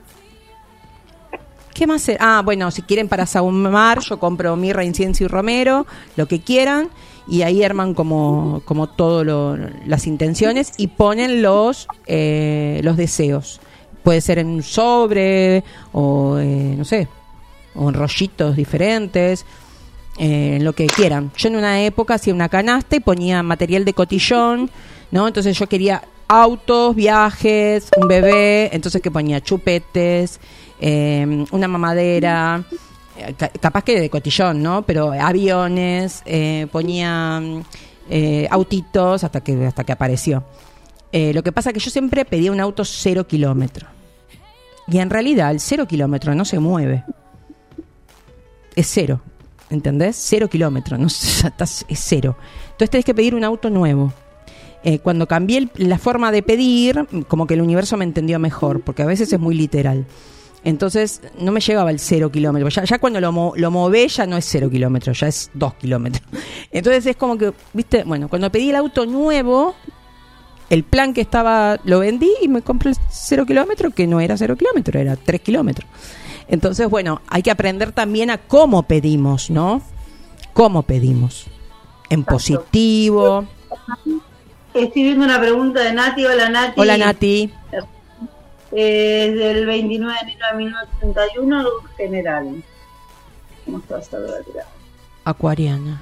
¿Qué más? Ah, bueno, si quieren para sahumar, yo compro mirra, incienso y romero, lo que quieran, y ahí arman como, como todo lo, las intenciones y ponen los eh, los deseos. Puede ser en un sobre o, eh, no sé, o en rollitos diferentes, eh, lo que quieran. Yo en una época hacía una canasta y ponía material de cotillón, ¿no? Entonces yo quería autos, viajes, un bebé, entonces que ponía chupetes, eh, una mamadera, eh, ca- capaz que de cotillón, ¿no? Pero aviones, eh, ponía eh, autitos hasta que hasta que apareció. Eh, lo que pasa es que yo siempre pedía un auto cero kilómetro. Y en realidad el cero kilómetro no se mueve. Es cero, ¿entendés? Cero kilómetros, no, es cero. Entonces tenés que pedir un auto nuevo. Eh, cuando cambié el, la forma de pedir, como que el universo me entendió mejor, porque a veces es muy literal. Entonces no me llegaba el cero kilómetros. Ya, ya cuando lo, mo, lo mové ya no es cero kilómetros, ya es dos kilómetros. Entonces es como que, viste, bueno, cuando pedí el auto nuevo, el plan que estaba, lo vendí y me compré el cero kilómetros, que no era cero kilómetros, era tres kilómetros. Entonces, bueno, hay que aprender también a cómo pedimos, ¿no? Cómo pedimos. En positivo. Estoy viendo una pregunta de Nati. Hola, Nati. Hola, Nati. Eh, del veintinueve de enero de mil novecientos treinta y uno, luz general. ¿Cómo está esta verdad? Acuariana.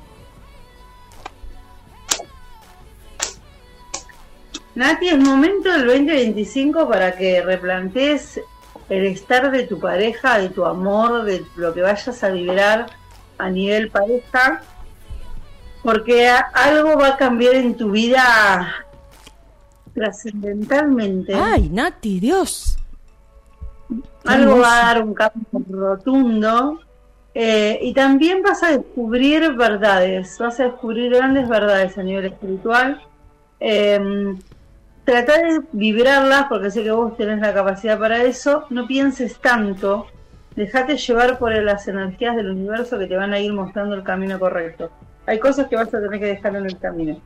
Nati, es momento del veinte veinticinco para que replantees el estar de tu pareja, de tu amor, de lo que vayas a vibrar a nivel pareja, porque a- algo va a cambiar en tu vida trascendentalmente. Ay, Nati, Dios. Algo hermoso. va a dar un cambio rotundo, eh, y también vas a descubrir verdades, vas a descubrir grandes verdades a nivel espiritual. Eh, Trata de vibrarlas, porque sé que vos tenés la capacidad para eso. No pienses tanto, dejate llevar por las energías del universo que te van a ir mostrando el camino correcto. Hay cosas que vas a tener que dejar en el camino.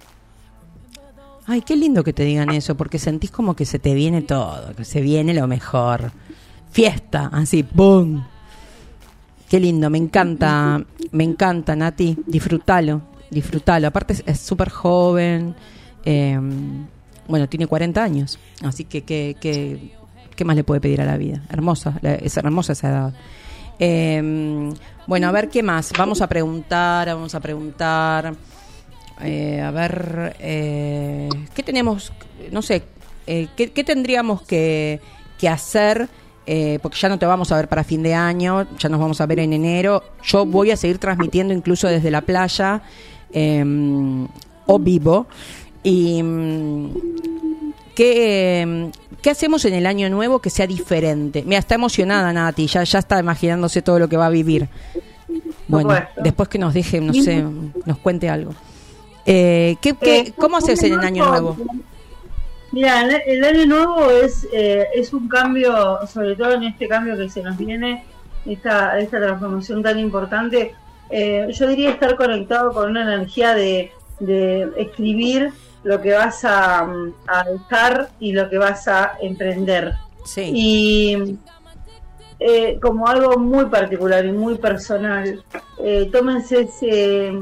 Ay, qué lindo que te digan eso, porque sentís como que se te viene todo, que se viene lo mejor. Fiesta, así, ¡boom! Qué lindo, me encanta, me encanta, Nati. Disfrútalo, disfrútalo. Aparte es súper joven, eh, bueno, tiene cuarenta años, así que ¿qué, qué, qué más le puede pedir a la vida? Hermosa, la- es hermosa esa edad. Eh, bueno, a ver, ¿qué más? Vamos a preguntar, vamos a preguntar... Eh, a ver, eh, ¿qué tenemos? No sé, eh, ¿qué, qué tendríamos que, que hacer? Eh, porque ya no te vamos a ver para fin de año, ya nos vamos a ver en enero. Yo voy a seguir transmitiendo incluso desde la playa, eh, o vivo. Y mm, ¿qué, eh, ¿qué hacemos en el año nuevo que sea diferente? Mira, está emocionada Nati, ya, ya está imaginándose todo lo que va a vivir. Bueno, Supuesto. después que nos deje, no sé, nos cuente algo. Eh, ¿qué, qué, Eh, ¿Cómo haces en el año nuevo? Mira, el, el año nuevo es eh, es un cambio, sobre todo en este cambio que se nos viene, esta, esta transformación tan importante. Eh, yo diría estar conectado con una energía de, de escribir lo que vas a, a dejar y lo que vas a emprender. Sí. Y eh, como algo muy particular y muy personal, eh, tómense ese,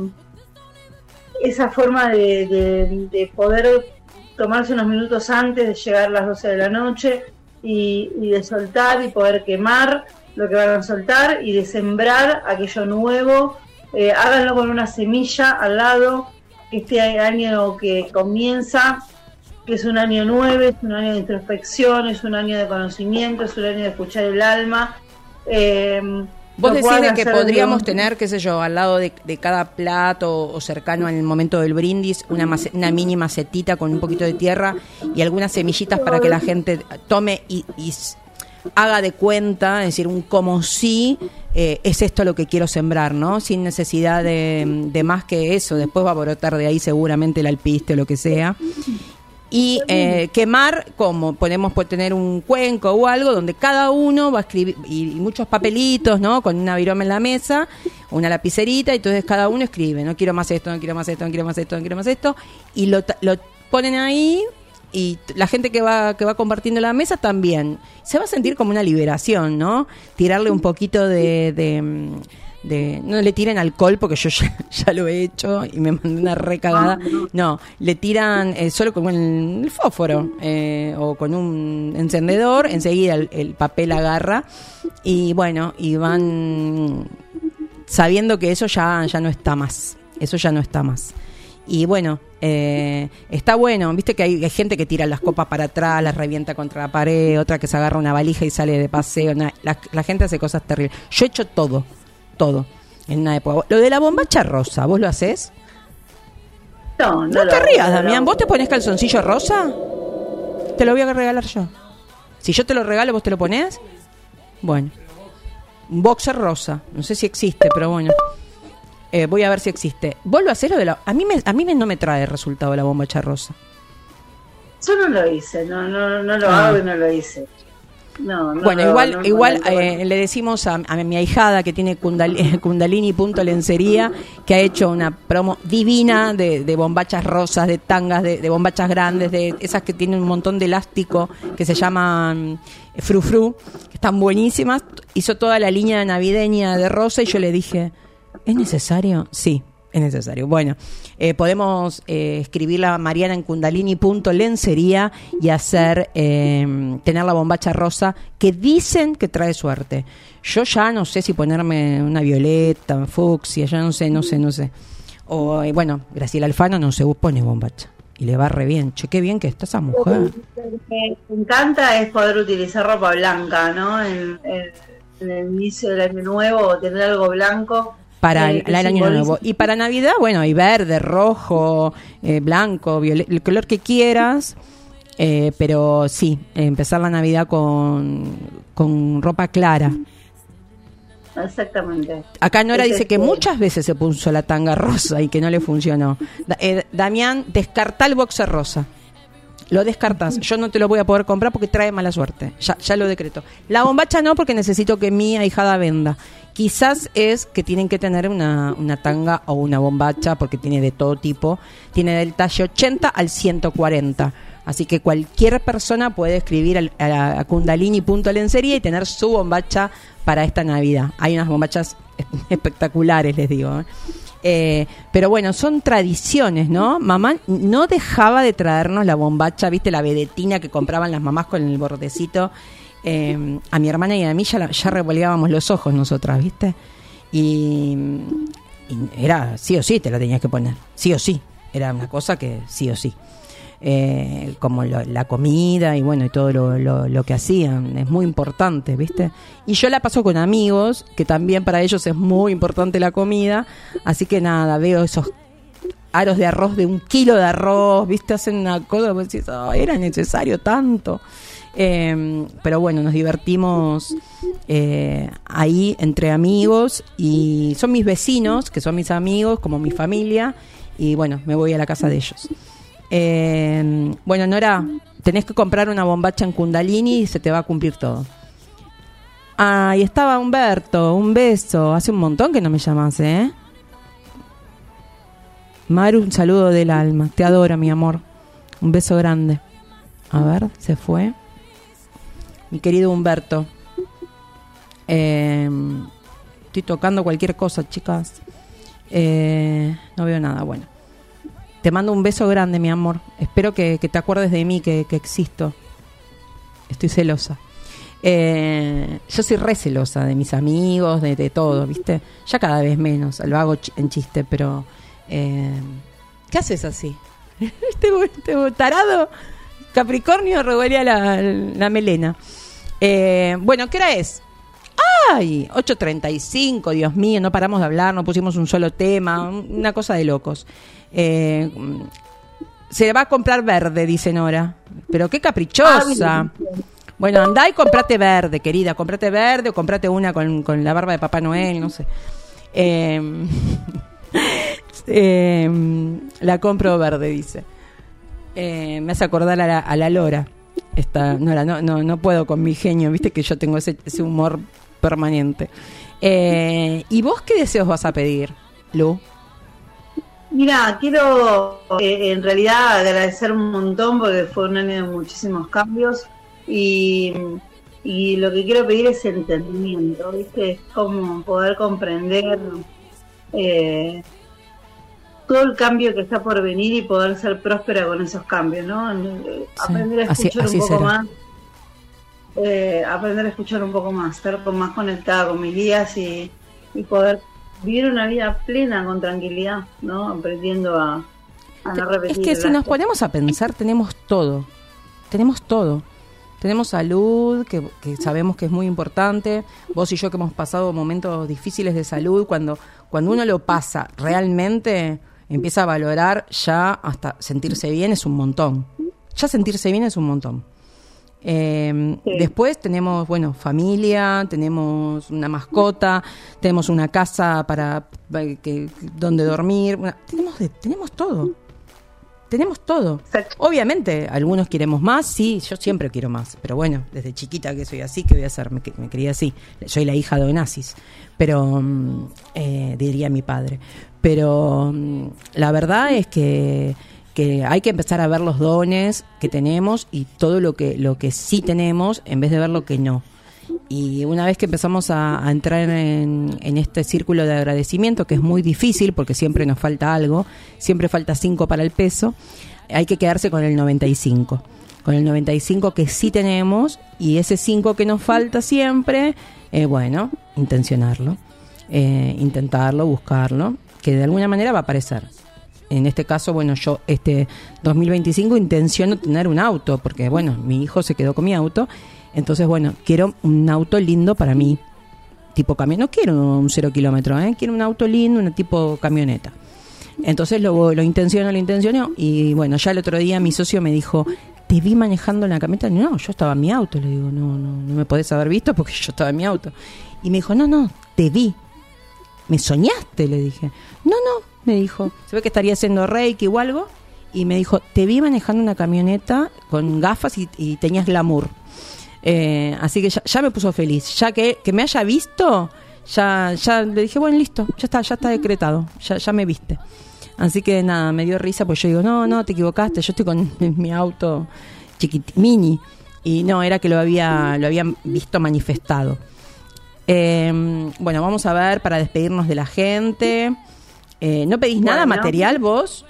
esa forma de, de, de poder tomarse unos minutos antes de llegar a las doce de la noche y, y de soltar y poder quemar lo que van a soltar y de sembrar aquello nuevo. Eh, háganlo con una semilla al lado, que este año que comienza, que es un año nuevo, es un año de introspección, es un año de conocimiento, es un año de escuchar el alma. Eh, Vos lo decís puedan de que hacer podríamos de- tener, qué sé yo, al lado de, de cada plato o cercano al momento del brindis, una, mace- una mini macetita con un poquito de tierra y algunas semillitas para que la gente tome y, y s- haga de cuenta, es decir, un como si eh, es esto lo que quiero sembrar, ¿no? Sin necesidad de, de más que eso. Después va a brotar de ahí seguramente el alpiste o lo que sea. Y eh, quemar, como podemos tener un cuenco o algo donde cada uno va a escribir, y, y muchos papelitos, ¿no? Con una viroma en la mesa, una lapicerita, y entonces cada uno escribe, no quiero más esto, no quiero más esto, no quiero más esto, no quiero más esto, y lo, lo ponen ahí, y la gente que va que va compartiendo la mesa también se va a sentir como una liberación, ¿no? Tirarle un poquito de... de De, no le tiren alcohol porque yo ya, ya lo he hecho y me mandé una recagada. No, le tiran eh, solo con el, el fósforo eh, o con un encendedor, enseguida el, el papel agarra y bueno, y van sabiendo que eso ya, ya no está más, eso ya no está más. Y bueno, eh, está bueno, viste que hay, hay gente que tira las copas para atrás, las revienta contra la pared, otra que se agarra una valija y sale de paseo, na, la, la gente hace cosas terribles. Yo he hecho todo todo en una época. Lo de la bombacha rosa, ¿vos lo haces? No, no. No lo te rías, no, Damián. no. ¿Vos te pones calzoncillo rosa? Te lo voy a regalar yo. Si yo te lo regalo, ¿vos te lo ponés? Bueno. Un boxer rosa. No sé si existe, pero bueno. Eh, voy a ver si existe. ¿Vos lo hacés lo de la...? A mí, me, a mí me, no me trae resultado la bombacha rosa. Yo no lo hice, no, no, no lo Ah. hago y no lo hice. No, no, Bueno, no, igual no, igual no, no, eh, le decimos a, a mi ahijada que tiene Kundalini, Kundalini punto lencería, que ha hecho una promo divina de, de bombachas rosas, de tangas, de, de bombachas grandes, de esas que tienen un montón de elástico, que se llaman eh, frufru, que están buenísimas. Hizo toda la línea navideña de rosa y yo le dije, ¿es necesario? Sí. Es necesario. Bueno, eh, podemos eh, escribirla a Mariana en Kundalini punto lencería y hacer, eh, tener la bombacha rosa que dicen que trae suerte. Yo ya no sé si ponerme una violeta, fucsia, ya no sé, no sé, no sé. O, eh, bueno, Graciela Alfano no se pone bombacha y le va re bien. Che, qué bien que está esa mujer. Lo que me encanta es poder utilizar ropa blanca, ¿no? En, en, en el inicio del año nuevo, tener algo blanco. Para eh, el, el año nuevo. Y para Navidad, bueno, hay verde, rojo, eh, blanco, violeta, el color que quieras. Eh, pero sí, empezar la Navidad con, con ropa clara. Exactamente. Acá Nora Es dice que este- muchas veces se puso la tanga rosa y que no le funcionó. Da- eh, Damián, descartá el boxer rosa. Lo descartas. Yo no te lo voy a poder comprar porque trae mala suerte. Ya, ya lo decreto. La bombacha no, porque necesito que mi ahijada venda. Quizás es que tienen que tener una, una tanga o una bombacha, porque tiene de todo tipo. Tiene del talle ochenta al ciento cuarenta. Así que cualquier persona puede escribir al- a, a Kundalini punto lencería y tener su bombacha para esta Navidad. Hay unas bombachas espectaculares, les digo. ¿eh? Eh, pero bueno, son tradiciones, ¿no? Mamá no dejaba de traernos la bombacha, ¿viste? La vedetina que compraban las mamás con el bordecito. Eh, a mi hermana y a mí ya, la- ya revoleábamos los ojos nosotras, ¿viste? Y, y era sí o sí, te la tenías que poner. Sí o sí. Era una cosa que sí o sí. Eh, como lo- la comida y bueno, y todo lo, lo, lo que hacían. Es muy importante, ¿viste? Y yo la paso con amigos, que también para ellos es muy importante la comida. Así que nada, veo esos aros de arroz, de un kilo de arroz, ¿viste? Hacen una cosa, vos decís, "Oh, era necesario tanto". Eh, pero bueno, nos divertimos eh, ahí entre amigos y son mis vecinos, que son mis amigos, como mi familia, y bueno, me voy a la casa de ellos. Eh, bueno, Nora, tenés que comprar una bombacha en Kundalini y se te va a cumplir todo. Ah, y estaba Humberto, un beso. Hace un montón que no me llamas, ¿eh? Maru, un saludo del alma. Te adoro, mi amor. Un beso grande. A ver, se fue. Mi querido Humberto. Eh, estoy tocando cualquier cosa, chicas. Eh, no veo nada, bueno. Te mando un beso grande, mi amor. Espero que, que te acuerdes de mí, que, que existo. Estoy celosa. Eh, yo soy re celosa de mis amigos, de, de todo, ¿viste? Ya cada vez menos. Lo hago ch- en chiste, pero... Eh, ¿qué haces así? ¿Este, este tarado? Capricornio revolea la, la melena. Eh, bueno, ¿qué hora es? ¡Ay! ocho treinta y cinco, Dios mío, no paramos de hablar, no pusimos un solo tema, una cosa de locos. Eh, se va a comprar verde, dice Nora. Pero qué caprichosa. Bueno, andá y comprate verde, querida, comprate verde o comprate una con, con la barba de Papá Noel, no sé. Eh, eh, la compro verde, dice. Eh, me hace acordar a la, a la Lora. Esta, no, la, no, no, no puedo con mi genio, viste que yo tengo ese, ese humor permanente. Eh, ¿Y vos qué deseos vas a pedir, Lu? Mira, quiero eh, en realidad agradecer un montón porque fue un año de muchísimos cambios y, y lo que quiero pedir es entendimiento, ¿viste? Es como poder comprender eh, todo el cambio que está por venir y poder ser próspera con esos cambios, ¿no? Sí, aprender a escuchar así, así un poco será. más, eh, aprender a escuchar un poco más, estar más conectada con mis días y, y poder vivir una vida plena con tranquilidad, ¿no? Aprendiendo a, a no repetir. Es que si nos ponemos a pensar, tenemos todo, tenemos todo. Tenemos salud, que, que sabemos que es muy importante. Vos y yo que hemos pasado momentos difíciles de salud, cuando, cuando uno lo pasa realmente, empieza a valorar ya hasta sentirse bien es un montón. Ya sentirse bien es un montón. Eh, sí. Después tenemos, bueno, familia, tenemos una mascota, tenemos una casa para, para que, donde dormir. Una, tenemos, de, tenemos todo. Tenemos todo. Exacto. Obviamente, algunos queremos más, sí, yo siempre quiero más. Pero bueno, desde chiquita que soy así, ¿qué voy a hacer? Me, me crié así. Soy la hija de Onassis, pero eh, diría mi padre. Pero la verdad es que, que hay que empezar a ver los dones que tenemos y todo lo que, lo que sí tenemos en vez de ver lo que no. Y una vez que empezamos a, a entrar en, en este círculo de agradecimiento, que es muy difícil porque siempre nos falta algo, siempre falta cinco para el peso, hay que quedarse con el noventa y cinco. Con el noventa y cinco que sí tenemos y ese cinco que nos falta siempre, eh, bueno, intencionarlo, eh, intentarlo, buscarlo, que de alguna manera va a aparecer. En este caso, bueno, yo este dos mil veinticinco intenciono tener un auto, porque bueno, mi hijo se quedó con mi auto. Entonces, bueno, quiero un auto lindo para mí, tipo camión. No quiero un cero kilómetro, ¿eh? Quiero un auto lindo, una tipo camioneta. Entonces lo, lo intenciono, lo intenciono. Y bueno, ya el otro día mi socio me dijo, ¿te vi manejando en la camioneta? No, yo estaba en mi auto. Le digo, no, no, no me podés haber visto porque yo estaba en mi auto. Y me dijo, no, no, te vi. ¿Me soñaste? Le dije. No, no, me dijo. Se ve que estaría haciendo reiki o algo. Y me dijo, te vi manejando una camioneta con gafas y, y tenías glamour. Eh, así que ya, ya me puso feliz, ya que, que me haya visto, ya, ya le dije, bueno, listo, ya está, ya está decretado, ya, ya me viste. Así que nada, me dio risa, pues yo digo, no, no, te equivocaste, yo estoy con mi auto chiquit, mini, y no, era que lo había, lo habían visto manifestado. Eh, bueno, vamos a ver para despedirnos de la gente. Eh, ¿No pedís bueno, nada material vos?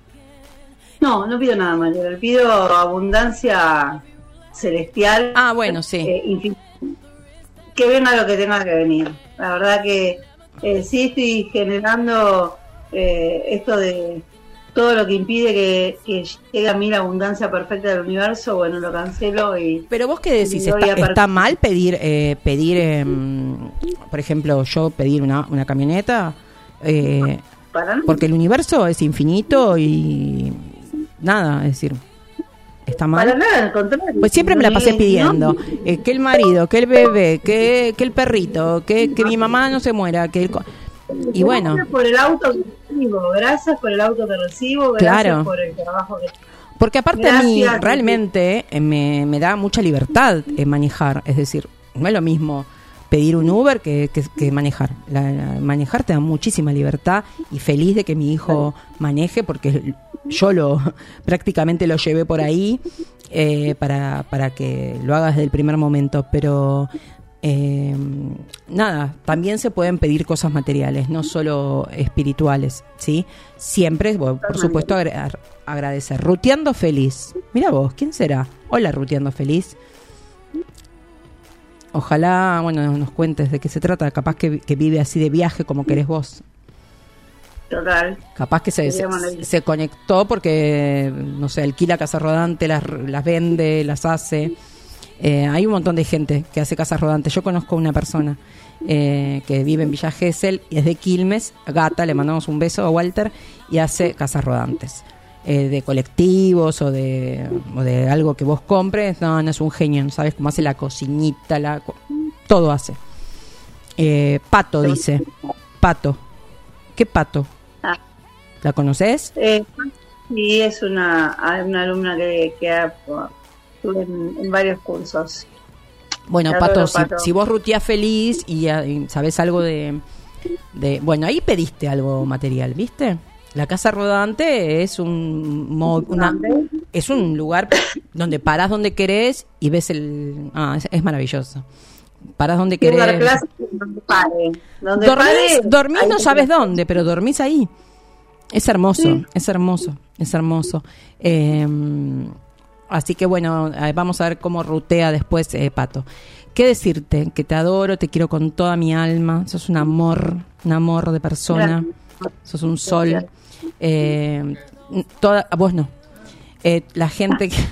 No, no pido nada material, pido abundancia celestial. Ah, bueno, sí. Eh, que venga lo que tenga que venir. La verdad que eh, sí estoy generando eh, esto de todo lo que impide que, que llegue a mí la abundancia perfecta del universo. Bueno, lo cancelo y... Pero vos qué decís, ¿está, está mal pedir, eh, pedir eh, por ejemplo, yo pedir una, una camioneta? Eh, ¿Para? Porque el universo es infinito y nada, es decir... ¿Está mal? Para nada, al contrario. Pues siempre me la pasé pidiendo no. eh, que el marido, que el bebé, que, que el perrito, que, que mi mamá no se muera, que el... Y bueno. Gracias por el auto que recibo, gracias por el auto que recibo, gracias claro. por el trabajo que... Porque aparte gracias, a mí realmente eh, me, me da mucha libertad en manejar, es decir, no es lo mismo pedir un Uber que, que, que manejar. La, la, manejar te da muchísima libertad y feliz de que mi hijo maneje porque... Yo lo prácticamente lo llevé por ahí eh, para, para que lo haga desde el primer momento, pero eh, nada, también se pueden pedir cosas materiales, no solo espirituales, ¿sí? Siempre, bueno, por supuesto, agra- agradecer. Ruteando Feliz. Mira vos, ¿quién será? Hola, Ruteando Feliz. Ojalá, bueno, nos cuentes de qué se trata, capaz que, que vive así de viaje como querés vos. Total. Capaz que se, se, se conectó porque, no sé, alquila casas rodantes, las, las vende, las hace. Eh, hay un montón de gente que hace casas rodantes. Yo conozco una persona eh, que vive en Villa Gesell y es de Quilmes, Gata, le mandamos un beso a Walter, y hace casas rodantes. eh, de colectivos o de, o de algo que vos compres, no, no es un genio, ¿sabes cómo hace la cocinita? La, todo hace. Eh, Pato dice, Pato. ¿Qué Pato? Ah. ¿La conoces? Eh, sí, es una, una alumna que, que ha, estuve en, en varios cursos. Bueno, La Pato, adoro, si, Pato. si vos ruteás feliz y, y sabés algo de, de... Bueno, ahí pediste algo material, ¿viste? La casa rodante es un mo- una, es un lugar donde parás donde querés y ves el... Ah, es, es maravilloso. Parás donde Quiero dar querés. clases donde pare. Donde Dormís, pare, dormís ahí no te sabes quedas. dónde, pero dormís ahí. Es hermoso, Sí. es hermoso, es hermoso. Eh, así que bueno, eh, vamos a ver cómo rutea después eh, Pato. ¿Qué decirte? Que te adoro, te quiero con toda mi alma. Sos un amor, un amor de persona. Sos un sol. Eh, toda, vos no. Eh, la gente que...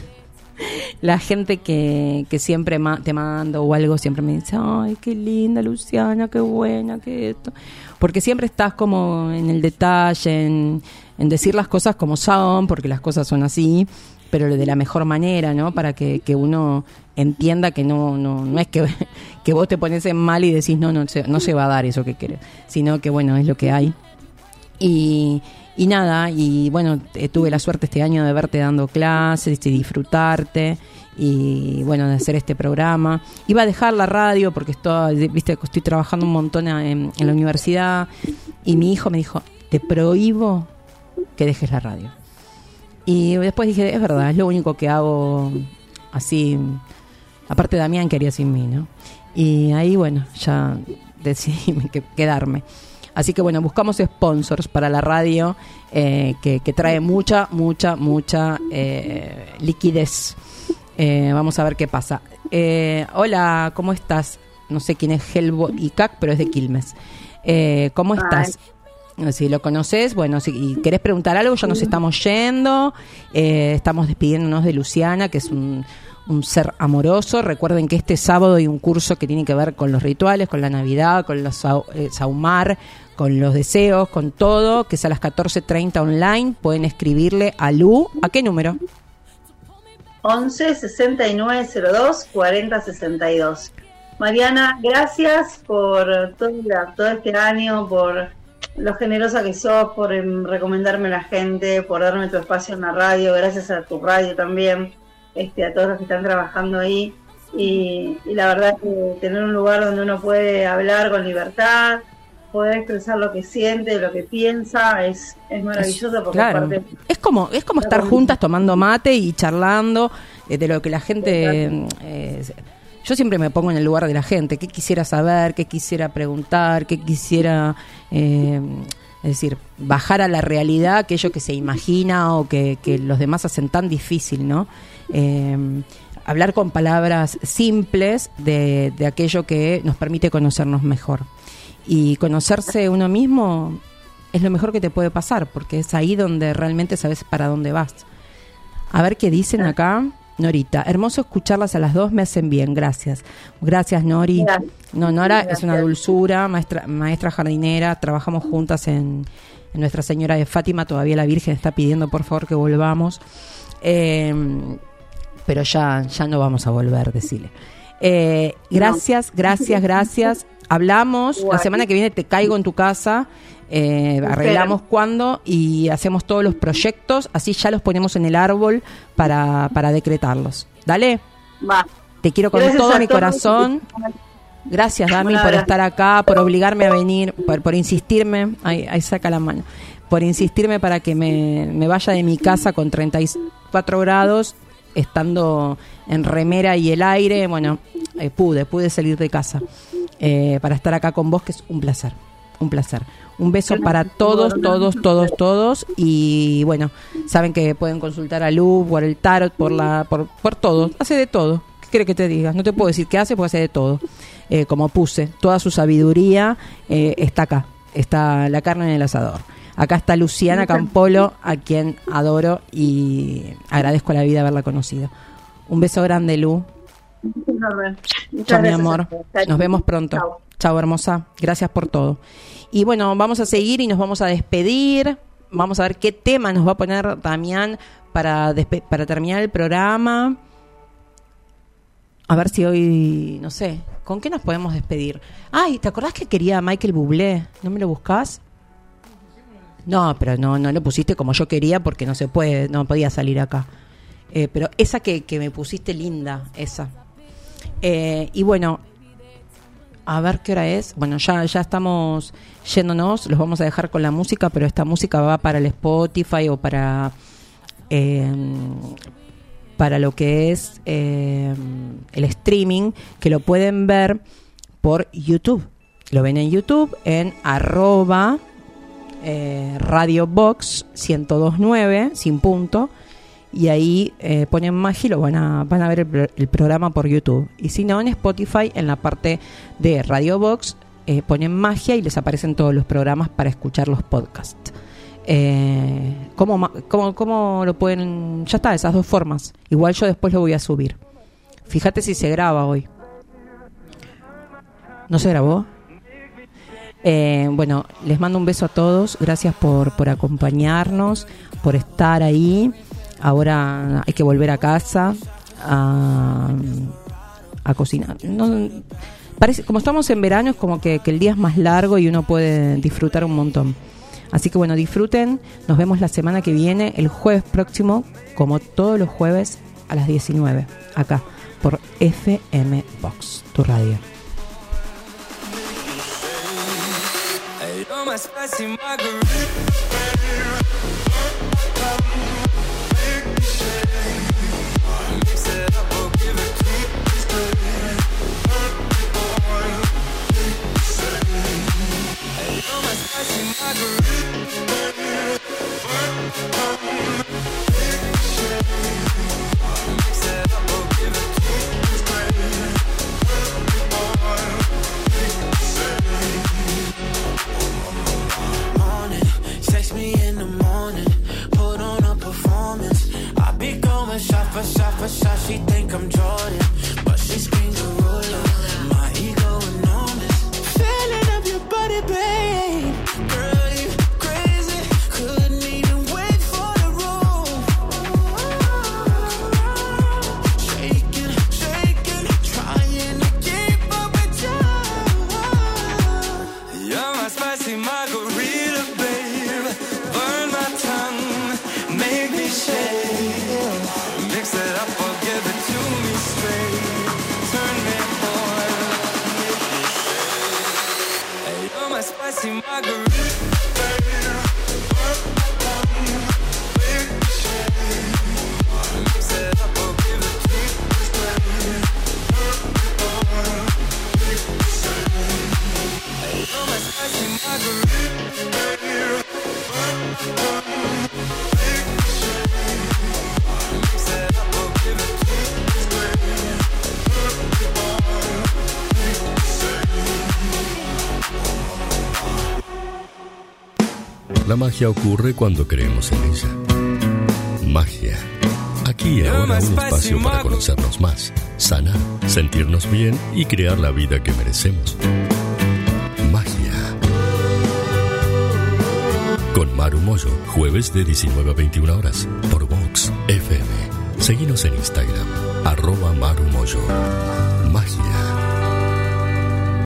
La gente que, que siempre ma- te manda o algo siempre me dice, ay, qué linda Luciana, qué buena, qué esto. Porque siempre estás como en el detalle, en, en decir las cosas como son, porque las cosas son así, pero de la mejor manera, ¿no? Para que, que uno entienda que no no no es que, que vos te pones en mal y decís, no, no se, no se va a dar eso que querés, sino que, bueno, es lo que hay. Y... Y nada, y bueno, eh, tuve la suerte este año de verte dando clases, de disfrutarte y bueno, de hacer este programa. Iba a dejar la radio porque estoy, viste, estoy trabajando un montón en, en la universidad y mi hijo me dijo, te prohíbo que dejes la radio. Y después dije, es verdad, es lo único que hago así, aparte Damián quería sin mí, ¿no? Y ahí bueno, ya decidí que, quedarme. Así que bueno, buscamos sponsors para la radio eh, que, que trae mucha, mucha, mucha eh, liquidez. Eh, vamos a ver qué pasa. Eh, hola, ¿cómo estás? No sé quién es Helbo Icac, pero es de Quilmes. Eh, ¿Cómo estás? Si lo conoces, bueno, si querés preguntar algo, ya nos estamos yendo. Eh, estamos despidiéndonos de Luciana, que es un... un ser amoroso. Recuerden que este sábado hay un curso que tiene que ver con los rituales, con la Navidad, con los sau- eh, saumar, con los deseos, con todo, que es a las catorce treinta online. Pueden escribirle a Lu. ¿A qué número? once sesenta y nueve cero dos cuarenta sesenta y dos. Mariana, gracias por todo, la- todo este año, por lo generosa que sos, por em, recomendarme a la gente, por darme tu espacio en la radio. Gracias a tu radio también. Este, a todos los que están trabajando ahí y, y la verdad que tener un lugar donde uno puede hablar con libertad, poder expresar lo que siente, lo que piensa, es, es maravilloso porque Claro. aparte Es como, es como estar juntas tomando mate y charlando eh, de lo que la gente... Eh, yo siempre me pongo en el lugar de la gente, qué quisiera saber, qué quisiera preguntar, qué quisiera... Eh, es decir, bajar a la realidad aquello que se imagina o que, que los demás hacen tan difícil, ¿no? Eh, hablar con palabras simples de, de aquello que nos permite conocernos mejor. Y conocerse uno mismo es lo mejor que te puede pasar, porque es ahí donde realmente sabes para dónde vas. A ver qué dicen acá. Norita, hermoso escucharlas a las dos, me hacen bien, gracias. Gracias, Nori. Gracias. No, Nora Gracias. es una dulzura, maestra, maestra jardinera, trabajamos juntas en, en Nuestra Señora de Fátima, todavía la Virgen está pidiendo por favor que volvamos. Eh, pero ya, ya no vamos a volver, decirle. Eh, gracias, gracias, gracias. Hablamos, Igual. la semana que viene te caigo en tu casa, eh, arreglamos cuándo y hacemos todos los proyectos, así ya los ponemos en el árbol para, para decretarlos. Dale, va. te quiero con Gracias todo a mi todos. corazón. Gracias, Dami, Un por abrazo. estar acá, por obligarme a venir, por, por insistirme. Ahí, ahí saca la mano. Por insistirme para que me, me vaya de mi casa con treinta y cuatro grados, estando en remera y el aire. Bueno, eh, pude, pude salir de casa eh, para estar acá con vos, que es un placer, un placer. Un beso para todos, todos, todos, todos. Y bueno, saben que pueden consultar a Lu por el tarot, por la, por, por todo. Hace de todo. ¿Qué quiere que te diga? No te puedo decir qué hace, porque hace de todo. Eh, como puse, toda su sabiduría eh, está acá. Está la carne en el asador. Acá está Luciana Campolo, a quien adoro y agradezco a la vida haberla conocido. Un beso grande, Lu. Muchas Chao, mi gracias amor. a ustedes. Nos vemos pronto. Chao. Chao, hermosa. Gracias por todo. Y bueno, vamos a seguir y nos vamos a despedir. vamos a ver qué tema nos va a poner Damián para, despe- para terminar el programa. A ver si hoy, no sé, ¿con qué nos podemos despedir? Ay, ¿te acordás que quería Michael Bublé? ¿No me lo buscás? No, pero no, no lo pusiste como yo quería porque no se puede, no podía salir acá. Eh, pero esa que, que me pusiste linda, esa. Eh, y bueno, a ver qué hora es. Bueno, ya, ya estamos yéndonos, los vamos a dejar con la música, pero esta música va para el Spotify o para... Eh, para lo que es eh, el streaming, que lo pueden ver por YouTube. Lo ven en YouTube en arroba eh, Radio Box ciento dos punto nueve, sin punto, y ahí eh, ponen magia y lo van a, van a ver el, el programa por YouTube. Y si no, en Spotify, en la parte de Radio Box, eh, ponen magia y les aparecen todos los programas para escuchar los podcasts. Eh, ¿cómo, cómo, ¿Cómo lo pueden? Ya está, de esas dos formas. Igual yo después lo voy a subir. Fíjate si se graba hoy. ¿No se grabó? Eh, bueno, les mando un beso a todos. Gracias por, por acompañarnos, por estar ahí. Ahora hay que volver a casa a, a cocinar. No, parece, como estamos en verano, es como que, que el día es más largo y uno puede disfrutar un montón. Así que bueno, disfruten. Nos vemos la semana que viene, el jueves próximo, como todos los jueves a las diecinueve, acá por F M Box, tu radio. Shot for shot for shot, she think I'm Jordan, but she screams a ruler. My ego enormous. Feeling up your body, babe. Girl, you crazy. Couldn't even wait for the room. Shaking, shaking, trying to keep up with you. You're my spicy margarita, babe. Burn my tongue, make me shake. Mix it up or give it to me straight. Turn me on, make me say, hey, you're my spicy margarita. Mix it up or give it to me straight. Hey, you're my spicy margarita. La magia ocurre cuando creemos en ella. Magia. Aquí y ahora un espacio para conocernos más, sanar, sentirnos bien y crear la vida que merecemos. Magia. Con Maru Moyo, jueves de diecinueve a veintiuna horas, por Vox F M. Seguinos en Instagram, arroba Maru Moyo. Magia.